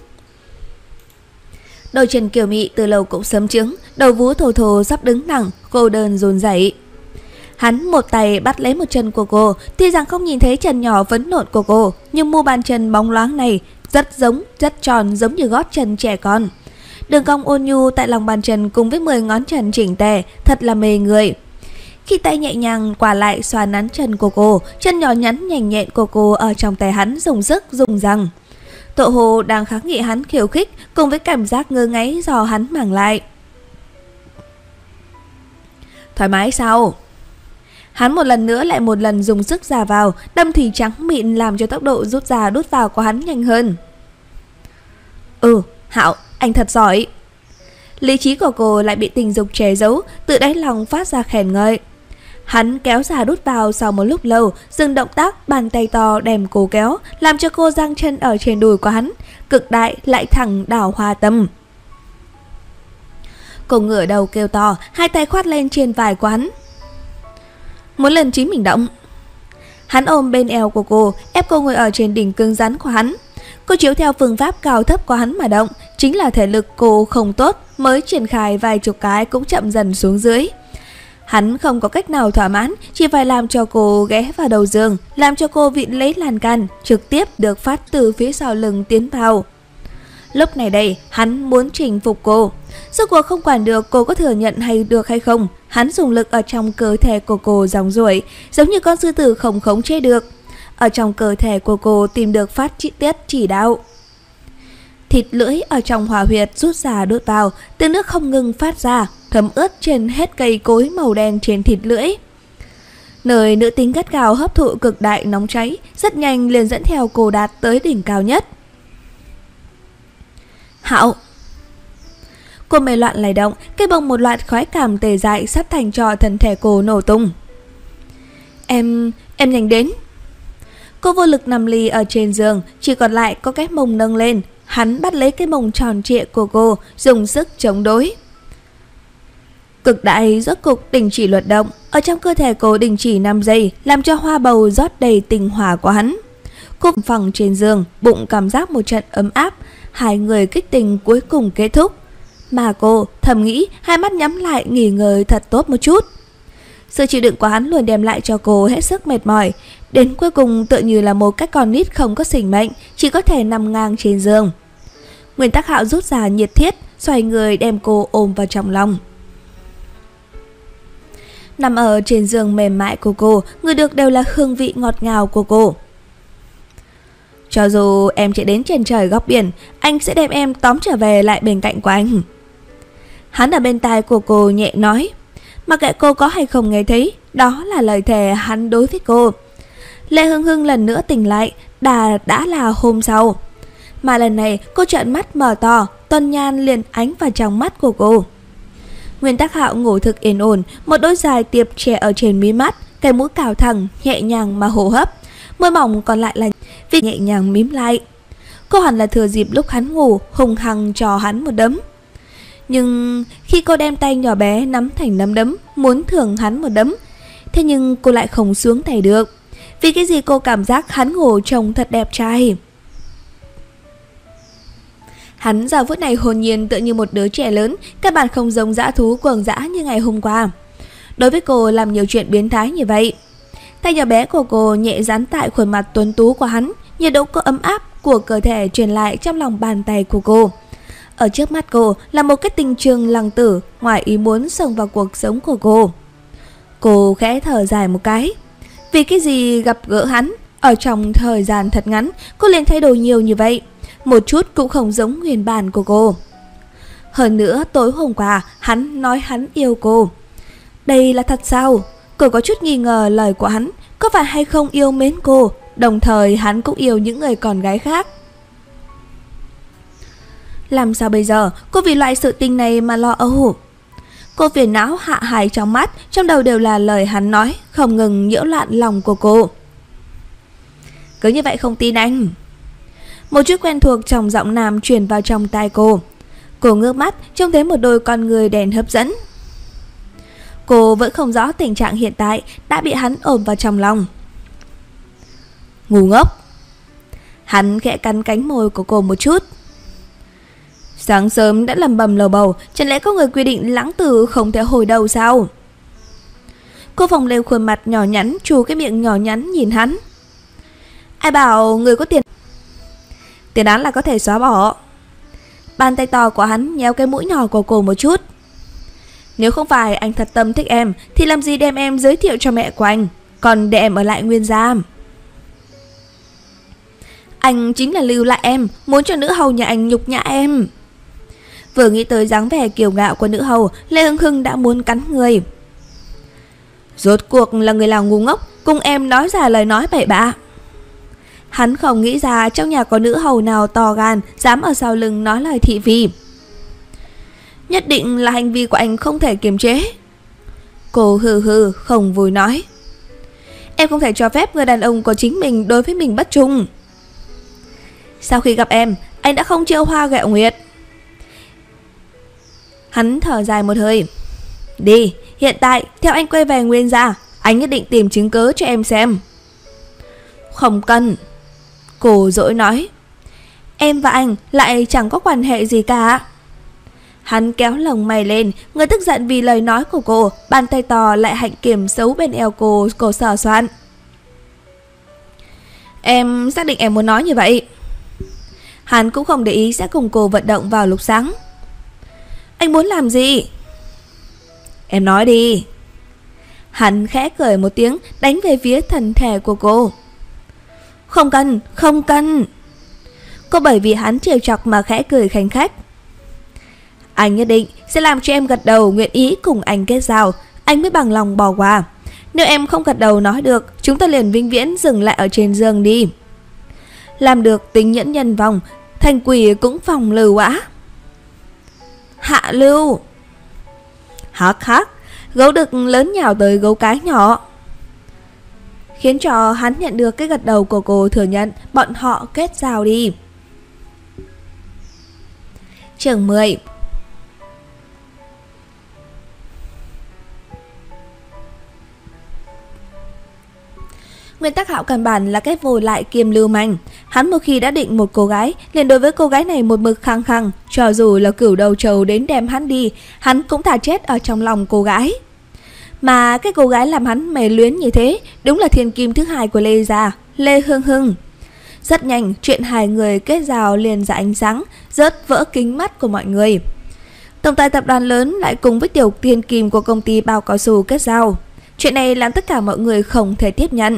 Đôi chân kiều mị từ lâu cũng sớm trứng, đầu vú thổ thổ sắp đứng thẳng, cô đơn run rẩy. Hắn một tay bắt lấy một chân của cô, tuy rằng không nhìn thấy chân nhỏ vấn nộn của cô, nhưng mu bàn chân bóng loáng này rất giống, rất tròn, giống như gót chân trẻ con. Đường cong ôn nhu tại lòng bàn chân cùng với mười ngón chân chỉnh tề, thật là mê người. Khi tay nhẹ nhàng quả lại xoa nắn chân của cô, chân nhỏ nhắn nhanh nhẹn của cô ở trong tay hắn dùng sức dùng răng. Tựa hồ đang kháng nghị hắn khiêu khích cùng với cảm giác ngơ ngáy do hắn mang lại. Thoải mái sao? Hắn một lần nữa lại một lần dùng sức ra vào, đâm thủy trắng mịn làm cho tốc độ rút ra đút vào của hắn nhanh hơn. Ừ, Hạo, anh thật giỏi. Lý trí của cô lại bị tình dục che giấu, tự đáy lòng phát ra khen ngợi. Hắn kéo ra đút vào sau một lúc lâu, dừng động tác, bàn tay to đem cô kéo, làm cho cô giang chân ở trên đùi của hắn, cực đại lại thẳng đảo hoa tâm. Cô ngửa đầu kêu to, hai tay khoát lên trên vai của hắn. Muốn lần chính mình động. Hắn ôm bên eo của cô, ép cô ngồi ở trên đỉnh cứng rắn của hắn. Cô chiếu theo phương pháp cao thấp của hắn mà động, chính là thể lực cô không tốt, mới triển khai vài chục cái cũng chậm dần xuống dưới. Hắn không có cách nào thỏa mãn, chỉ phải làm cho cô ghé vào đầu giường, làm cho cô vịn lấy lan can, trực tiếp được phát từ phía sau lưng tiến vào. Lúc này đây, hắn muốn chinh phục cô. Rốt cuộc không quản được cô có thừa nhận hay được hay không, hắn dùng lực ở trong cơ thể của cô gióng ruổi, giống như con sư tử không khống chế được. Ở trong cơ thể của cô tìm được phát chi tiết chỉ đạo. Thịt lưỡi ở trong hỏa huyệt rút ra đốt vào, tiếng nước không ngừng phát ra, thấm ướt trên hết cây cối màu đen trên thịt lưỡi. Nơi nữ tính gắt gao hấp thụ cực đại nóng cháy, rất nhanh liền dẫn theo cô đạt tới đỉnh cao nhất. Hạo. Cô mê loạn lay động, cây bông một loạt khoái cảm tê dại sắp thành cho thân thể cô nổ tung. Em, em nhanh đến. Cô vô lực nằm lì ở trên giường, chỉ còn lại có cái mông nâng lên. Hắn bắt lấy cái mông tròn trịa của cô, dùng sức chống đối. Cực đại rốt cục đình chỉ luật động, ở trong cơ thể cô đình chỉ năm giây, làm cho hoa bầu rót đầy tình hỏa của hắn. Cô phẳng trên giường, bụng cảm giác một trận ấm áp, hai người kích tình cuối cùng kết thúc. Mà cô thầm nghĩ, hai mắt nhắm lại nghỉ ngơi thật tốt một chút. Sự chịu đựng của hắn luôn đem lại cho cô hết sức mệt mỏi, đến cuối cùng tựa như là một cái con nít không có sinh mệnh, chỉ có thể nằm ngang trên giường. Nguyên Tắc Hạo rút ra nhiệt thiết, xoay người đem cô ôm vào trong lòng. Nằm ở trên giường mềm mại của cô, ngửi được đều là hương vị ngọt ngào của cô. Cho dù em chạy đến trên trời góc biển, anh sẽ đem em tóm trở về lại bên cạnh của anh. Hắn ở bên tai của cô nhẹ nói. Mặc kệ cô có hay không nghe thấy, đó là lời thề hắn đối với cô. Lệ Hưng Hưng lần nữa tỉnh lại, đã, đã là hôm sau. Mà lần này cô trợn mắt mở to, tuần nhan liền ánh vào trong mắt của cô. Nguyên Tắc Hạo ngủ thực yên ổn, một đôi dài tiệp che ở trên mí mắt, cái mũi cào thẳng, nhẹ nhàng mà hô hấp. Môi mỏng còn lại là vì nhẹ nhàng mím lại. Cô hẳn là thừa dịp lúc hắn ngủ, hùng hăng cho hắn một đấm. Nhưng khi cô đem tay nhỏ bé nắm thành nắm đấm, muốn thưởng hắn một đấm, thế nhưng cô lại không xuống tay được. Vì cái gì cô cảm giác hắn ngủ trông thật đẹp trai. Hắn giờ phút này hồn nhiên tựa như một đứa trẻ lớn, các bạn không giống dã thú cuồng dã như ngày hôm qua. Đối với cô làm nhiều chuyện biến thái như vậy. Tay nhỏ bé của cô nhẹ dán tại khuôn mặt tuấn tú của hắn, nhiệt độ cô ấm áp của cơ thể truyền lại trong lòng bàn tay của cô. Ở trước mắt cô là một cái tình trường lăng tử, ngoài ý muốn xông vào cuộc sống của cô. Cô khẽ thở dài một cái. Vì cái gì gặp gỡ hắn, ở trong thời gian thật ngắn, cô liền thay đổi nhiều như vậy. Một chút cũng không giống nguyên bản của cô. Hơn nữa tối hôm qua hắn nói hắn yêu cô. Đây là thật sao? Cô có chút nghi ngờ lời của hắn, có phải hay không yêu mến cô, đồng thời hắn cũng yêu những người con gái khác. Làm sao bây giờ? Cô vì loại sự tình này mà lo âu. Cô phiền não hạ hài trong mắt, trong đầu đều là lời hắn nói, không ngừng nhiễu loạn lòng của cô. Cứ như vậy không tin anh. Một chút quen thuộc trong giọng nam truyền vào trong tai cô. Cô ngước mắt, trông thấy một đôi con người đèn hấp dẫn. Cô vẫn không rõ tình trạng hiện tại, đã bị hắn ôm vào trong lòng. Ngu ngốc. Hắn khẽ cắn cánh môi của cô một chút. Sáng sớm đã lầm bầm lầu bầu, chẳng lẽ có người quy định lãng tử không thể hồi đầu sao? Cô phồng lên khuôn mặt nhỏ nhắn, chu cái miệng nhỏ nhắn nhìn hắn. Ai bảo người có tiền? Tiền án là có thể xóa bỏ. Bàn tay to của hắn nhéo cái mũi nhỏ của cô một chút. Nếu không phải anh thật tâm thích em, thì làm gì đem em giới thiệu cho mẹ của anh, còn để em ở lại Nguyên gia. Anh chính là lưu lại em, muốn cho nữ hầu nhà anh nhục nhã em. Vừa nghĩ tới dáng vẻ kiêu ngạo của nữ hầu, Lê Hưng Hưng đã muốn cắn người. Rốt cuộc là người nào ngu ngốc cùng em nói ra lời nói bậy bạ. Hắn không nghĩ ra trong nhà có nữ hầu nào to gan dám ở sau lưng nói lời thị phi. Nhất định là hành vi của anh không thể kiềm chế. Cô hừ hừ không vui nói. Em không thể cho phép người đàn ông của chính mình đối với mình bất trung. Sau khi gặp em, anh đã không chiêu hoa ghẹo nguyệt. Hắn thở dài một hơi. Đi, hiện tại theo anh quay về Nguyên gia, anh nhất định tìm chứng cớ cho em xem. Không cần. Cô dỗi nói. Em và anh lại chẳng có quan hệ gì cả. Hắn kéo lồng mày lên, người tức giận vì lời nói của cô, bàn tay to lại hạnh kiểm xấu bên eo cô, cô sờ soạn. Em xác định em muốn nói như vậy? Hắn cũng không để ý sẽ cùng cô vận động vào lúc sáng. Anh muốn làm gì? Em nói đi. Hắn khẽ cười một tiếng, đánh về phía thân thể của cô. Không cần, không cần. Cô bởi vì hắn trêu chọc mà khẽ cười khanh khách. Anh nhất định sẽ làm cho em gật đầu nguyện ý cùng anh kết giao, anh mới bằng lòng bỏ qua. Nếu em không gật đầu nói được, chúng ta liền vĩnh viễn dừng lại ở trên giường đi. Làm được tính nhẫn nhân vòng, thành quỷ cũng phòng lưu á. Hạ lưu. Hắc hắc, gấu đực lớn nhào tới gấu cái nhỏ. khiến cho hắn nhận được cái gật đầu của cô thừa nhận bọn họ kết giao đi. Chương mười. Nguyên Tắc Hạo căn bản là cái vồ lại kiêm lưu manh. Hắn một khi đã định một cô gái, liền đối với cô gái này một mực khăng khăng, cho dù là cửu đầu trầu đến đem hắn đi, hắn cũng thà chết ở trong lòng cô gái. Mà cái cô gái làm hắn mê luyến như thế, đúng là thiên kim thứ hai của Lê gia, Lê Hương Hưng. Rất nhanh, chuyện hai người kết giao liền ra ánh sáng, rớt vỡ kính mắt của mọi người. Tổng tài tập đoàn lớn lại cùng với tiểu thiên kim của công ty bao cao su kết giao. Chuyện này làm tất cả mọi người không thể tiếp nhận.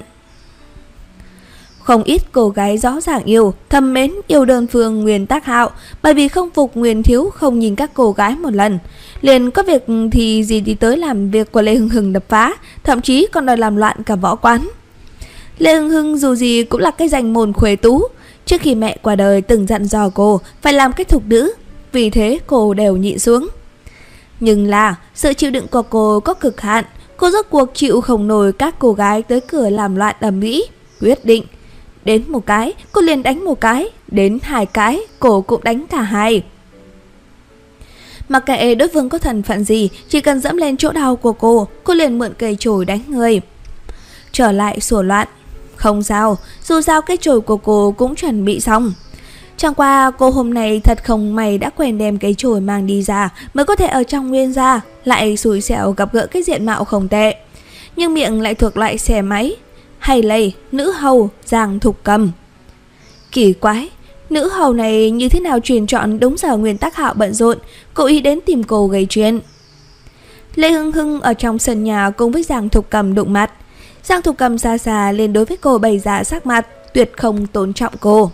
Không ít cô gái rõ ràng yêu, thầm mến yêu đơn phương Nguyên Tắc Hạo, bởi vì không phục Nguyên Thiếu không nhìn các cô gái một lần. Liền có việc thì gì đi tới làm việc của Lê Hưng Hưng đập phá, thậm chí còn đòi làm loạn cả võ quán. Lê Hưng Hưng dù gì cũng là cái danh môn khuê tú. Trước khi mẹ qua đời từng dặn dò cô phải làm cái thục nữ, vì thế cô đều nhịn xuống. Nhưng là sự chịu đựng của cô có cực hạn, cô rốt cuộc chịu không nổi các cô gái tới cửa làm loạn ầm ĩ, quyết định đến một cái cô liền đánh một cái, đến hai cái cô cũng đánh cả hai. Mặc kệ đối phương có thần phận gì, chỉ cần dẫm lên chỗ đau của cô, cô liền mượn cây chổi đánh người. Trở lại sủa loạn, không sao, dù sao cái chổi của cô cũng chuẩn bị xong. Chẳng qua cô hôm nay thật không may đã quên đem cái chổi mang đi ra, mới có thể ở trong Nguyên gia lại xui xẻo gặp gỡ cái diện mạo không tệ, nhưng miệng lại thuộc loại xe máy hay lây nữ hầu Giang Thục Cầm. Kỳ quái, nữ hầu này như thế nào truyền chọn đúng giờ Nguyên Tắc Hạo bận rộn, cố ý đến tìm cô gây chuyện. Lê Hưng Hưng ở trong sân nhà cùng với Giang Thục Cầm đụng mặt. Giang Thục Cầm xa xa lên đối với cô bày ra sắc mặt, tuyệt không tôn trọng cô.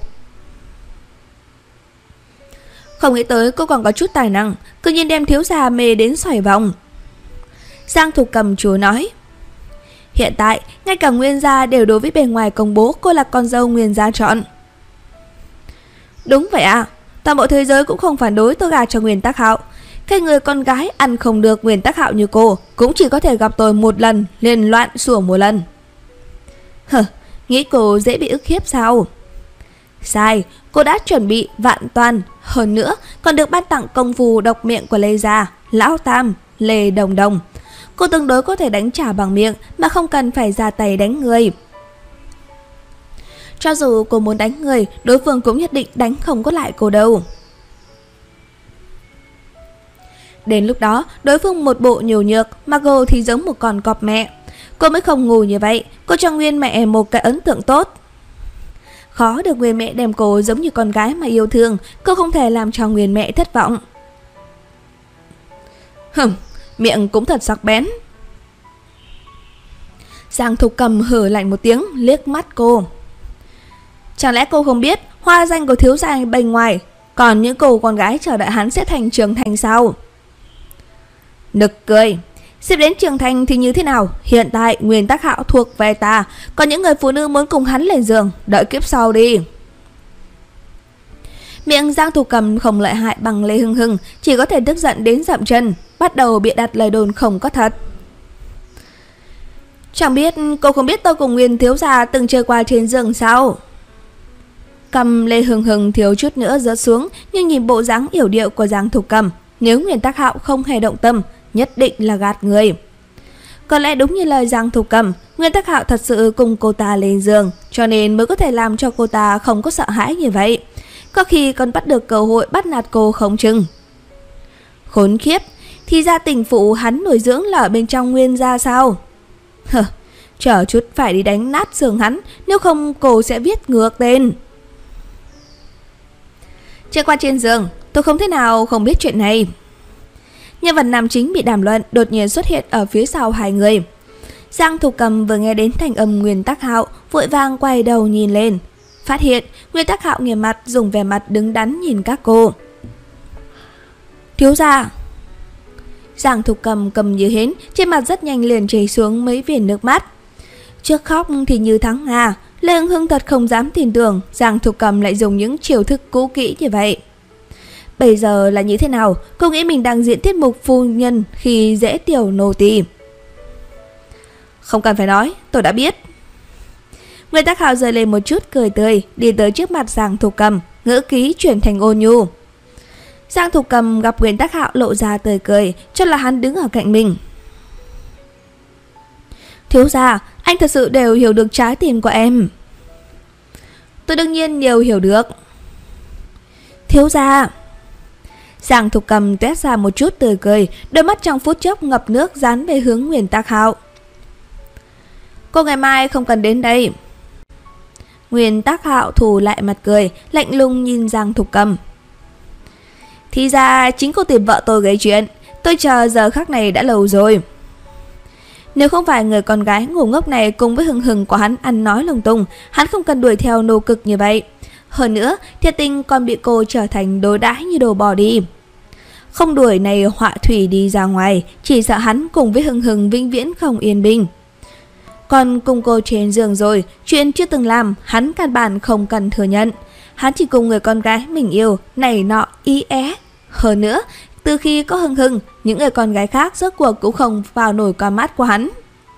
Không nghĩ tới cô còn có chút tài năng, cứ nhiên đem thiếu gia mê đến xoay vòng. Giang Thục Cầm chúa nói. Hiện tại, ngay cả Nguyên gia đều đối với bề ngoài công bố cô là con dâu Nguyên gia chọn. Đúng vậy à, toàn bộ thế giới cũng không phản đối tôi gả cho Nguyên Tắc Hạo. Cái người con gái ăn không được Nguyên Tắc Hạo như cô cũng chỉ có thể gặp tôi một lần, liền loạn sủa một lần. Hờ, nghĩ cô dễ bị ức hiếp sao? Sai, cô đã chuẩn bị vạn toàn, hơn nữa còn được ban tặng công phu độc miệng của Lê gia, Lão Tam, Lê Đồng Đồng. Cô tương đối có thể đánh trả bằng miệng mà không cần phải ra tay đánh người. Cho dù cô muốn đánh người, đối phương cũng nhất định đánh không có lại cô đâu. Đến lúc đó, đối phương một bộ nhiều nhược, mà cô thì giống một con cọp mẹ. Cô mới không ngu như vậy, cô cho Nguyên mẹ một cái ấn tượng tốt. Khó được Nguyên mẹ đem cô giống như con gái mà yêu thương, cô không thể làm cho Nguyên mẹ thất vọng. Hừm, miệng cũng thật sắc bén. Giang Thục Cầm hừ lạnh một tiếng, liếc mắt cô. Chẳng lẽ cô không biết hoa danh của thiếu gia bên ngoài, còn những cô con gái chờ đợi hắn sẽ thành trưởng thành sao? Nực cười. Xếp đến trưởng thành thì như thế nào? Hiện tại Nguyên Tắc Hạo thuộc về ta, còn những người phụ nữ muốn cùng hắn lên giường, đợi kiếp sau đi. Miệng Giang Thục Cầm không lợi hại bằng Lê Hưng Hưng, chỉ có thể tức giận đến dậm chân, bắt đầu bịa đặt lời đồn không có thật. Chẳng biết cô không biết tôi cùng Nguyên thiếu gia từng chơi qua trên giường sao? Cầm Lê Hưng Hưng thiếu chút nữa rớt xuống, nhưng nhìn bộ dáng yểu điệu của Giang Thục Cầm, nếu Nguyên Tắc Hạo không hề động tâm, nhất định là gạt người. Có lẽ đúng như lời Giang Thục Cầm, Nguyên Tắc Hạo thật sự cùng cô ta lên giường, cho nên mới có thể làm cho cô ta không có sợ hãi như vậy. Có khi còn bắt được cơ hội bắt nạt cô không chừng. Khốn khiếp, thì ra tình phụ hắn nuôi dưỡng là ở bên trong Nguyên gia sao? Hờ, chờ chút phải đi đánh nát xương hắn, nếu không cô sẽ viết ngược tên. Chơi qua trên giường, tôi không thể nào không biết chuyện này. Nhân vật nam chính bị đàm luận đột nhiên xuất hiện ở phía sau hai người. Giang Thục Cầm vừa nghe đến thành âm Nguyên Tắc Hạo, vội vàng quay đầu nhìn lên, phát hiện Nguyên Tắc Hạo nghiêm mặt dùng vẻ mặt đứng đắn nhìn các cô. Thiếu gia. Giang Thục Cầm cầm như hến, trên mặt rất nhanh liền chảy xuống mấy viền nước mắt. Trước khóc thì như thắng Nga. Lê Hưng Hưng thật không dám tin tưởng Giang Thục Cầm lại dùng những chiêu thức cũ kỹ như vậy. Bây giờ là như thế nào? Cô nghĩ mình đang diễn tiết mục phu nhân khi dễ tiểu nô tỳ. Không cần phải nói, tôi đã biết. Nguyễn Tác Hạo giơ lên một chút cười tươi, đi tới trước mặt Giang Thục Cầm, ngữ khí chuyển thành ôn nhu. Giang Thục Cầm gặp Nguyễn Tác Hạo lộ ra tươi cười, cho là hắn đứng ở cạnh mình. Thiếu gia, anh thật sự đều hiểu được trái tim của em. Tôi đương nhiên đều hiểu được. Thiếu gia. Giang Thục Cầm tuét ra một chút tươi cười, đôi mắt trong phút chốc ngập nước dán về hướng Nguyễn Tác Hạo. Cô ngày mai không cần đến đây. Nguyễn Tác Hạo thủ lại mặt cười, lạnh lùng nhìn Giang Thục Cầm. Thì ra chính cô tìm vợ tôi gây chuyện, tôi chờ giờ khắc này đã lâu rồi. Nếu không phải người con gái ngu ngốc này cùng với hừng hừng của hắn ăn nói lung tung, hắn không cần đuổi theo nô cực như vậy. Hơn nữa, Thiệt Tình còn bị cô trở thành đối đãi như đồ bỏ đi. Không đuổi này họa thủy đi ra ngoài, chỉ sợ hắn cùng với hừng hừng vĩnh viễn không yên bình. Còn cùng cô trên giường rồi, chuyện chưa từng làm, hắn căn bản không cần thừa nhận. Hắn chỉ cùng người con gái mình yêu, này nọ ý é. Hơn nữa, từ khi có hừng hừng, những người con gái khác rốt cuộc cũng không vào nổi con mắt của hắn.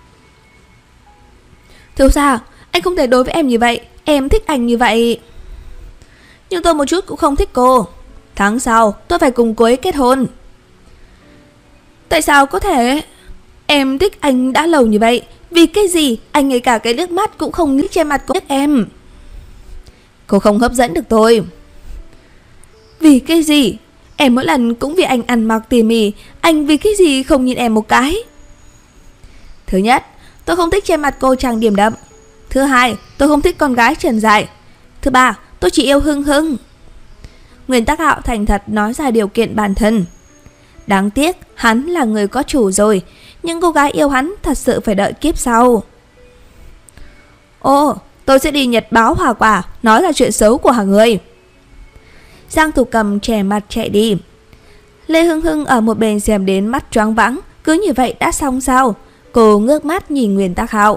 Thiếu gia, anh không thể đối với em như vậy, em thích anh như vậy. Nhưng tôi một chút cũng không thích cô. Tháng sau, tôi phải cùng cô ấy kết hôn. Tại sao có thể? Em thích anh đã lâu như vậy, vì cái gì anh ngay cả cái liếc mắt cũng không nghĩ trên mặt cô em. Cô không hấp dẫn được tôi. Vì cái gì? Em mỗi lần cũng vì anh ăn mặc tỉ mỉ, anh vì cái gì không nhìn em một cái? Thứ nhất, tôi không thích trên mặt cô trang điểm đậm. Thứ hai, tôi không thích con gái trần dài. Thứ ba, tôi chỉ yêu hưng hưng. Nguyễn Tác Hạo thành thật nói ra điều kiện bản thân. Đáng tiếc, hắn là người có chủ rồi, nhưng cô gái yêu hắn thật sự phải đợi kiếp sau. Ồ, tôi sẽ đi nhật báo Hòa Quả, nói là chuyện xấu của hàng người. Giang Thục Cầm trẻ mặt chạy đi. Lê Hưng Hưng ở một bên xem đến mắt choáng váng. Cứ như vậy đã xong sao? Cô ngước mắt nhìn Nguyễn Tác Hạo.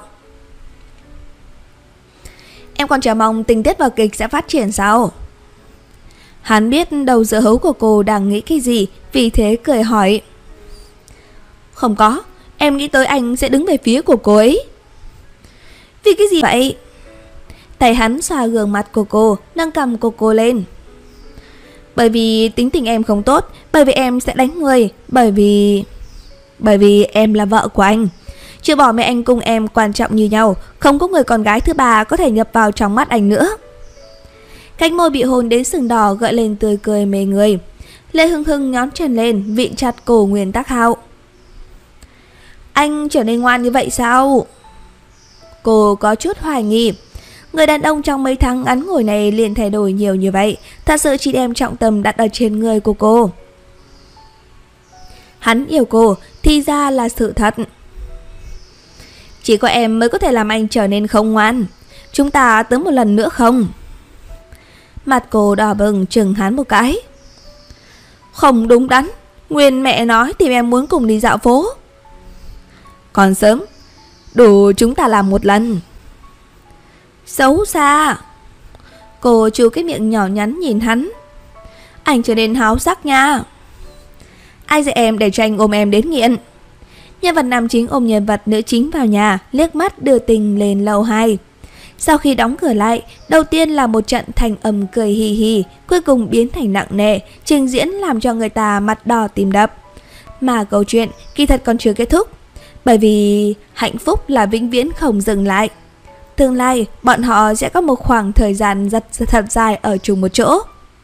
Em còn chờ mong tình tiết vở kịch sẽ phát triển sao? Hắn biết đầu giữa hấu của cô đang nghĩ cái gì, vì thế cười hỏi. Không có, em nghĩ tới anh sẽ đứng về phía của cô ấy. Vì cái gì vậy? Tay hắn xoa gương mặt của cô, nâng cầm của cô lên. Bởi vì tính tình em không tốt, bởi vì em sẽ đánh người, bởi vì... Bởi vì em là vợ của anh. Chưa bỏ mẹ anh cùng em quan trọng như nhau, không có người con gái thứ ba có thể nhập vào trong mắt anh nữa. Cánh môi bị hôn đến sừng đỏ gợi lên tươi cười mê người. Lê Hưng Hưng nhón chân lên, vịn chặt cổ Nguyễn Tác Hạo. Anh trở nên ngoan như vậy sao? Cô có chút hoài nghi. Người đàn ông trong mấy tháng ngắn ngủi này liền thay đổi nhiều như vậy, thật sự chỉ đem trọng tâm đặt ở trên người của cô. Hắn yêu cô, thì ra là sự thật. Chỉ có em mới có thể làm anh trở nên không ngoan. Chúng ta tới một lần nữa không? Mặt cô đỏ bừng chừng hắn một cái. Không đúng đắn. Nguyên mẹ nói tìm em muốn cùng đi dạo phố. Còn sớm, đủ chúng ta làm một lần. Xấu xa. Cô chu cái miệng nhỏ nhắn nhìn hắn. Anh trở nên háo sắc nha. Ai dạy em để cho anh ôm em đến nghiện? Nhân vật nam chính ôm nhân vật nữ chính vào nhà, liếc mắt đưa tình lên lầu hai. Sau khi đóng cửa lại, đầu tiên là một trận thành âm cười hì hì, cuối cùng biến thành nặng nề, trình diễn làm cho người ta mặt đỏ tim đập. Mà câu chuyện kỳ thật còn chưa kết thúc, bởi vì hạnh phúc là vĩnh viễn không dừng lại. Tương lai, bọn họ sẽ có một khoảng thời gian rất thật dài ở chung một chỗ.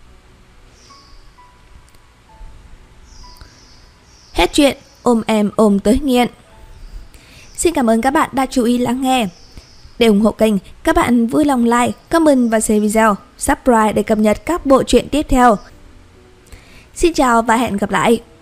Hết chuyện, ôm em ôm tới nghiện. Xin cảm ơn các bạn đã chú ý lắng nghe. Để ủng hộ kênh, các bạn vui lòng like, comment và share video, subscribe để cập nhật các bộ truyện tiếp theo. Xin chào và hẹn gặp lại.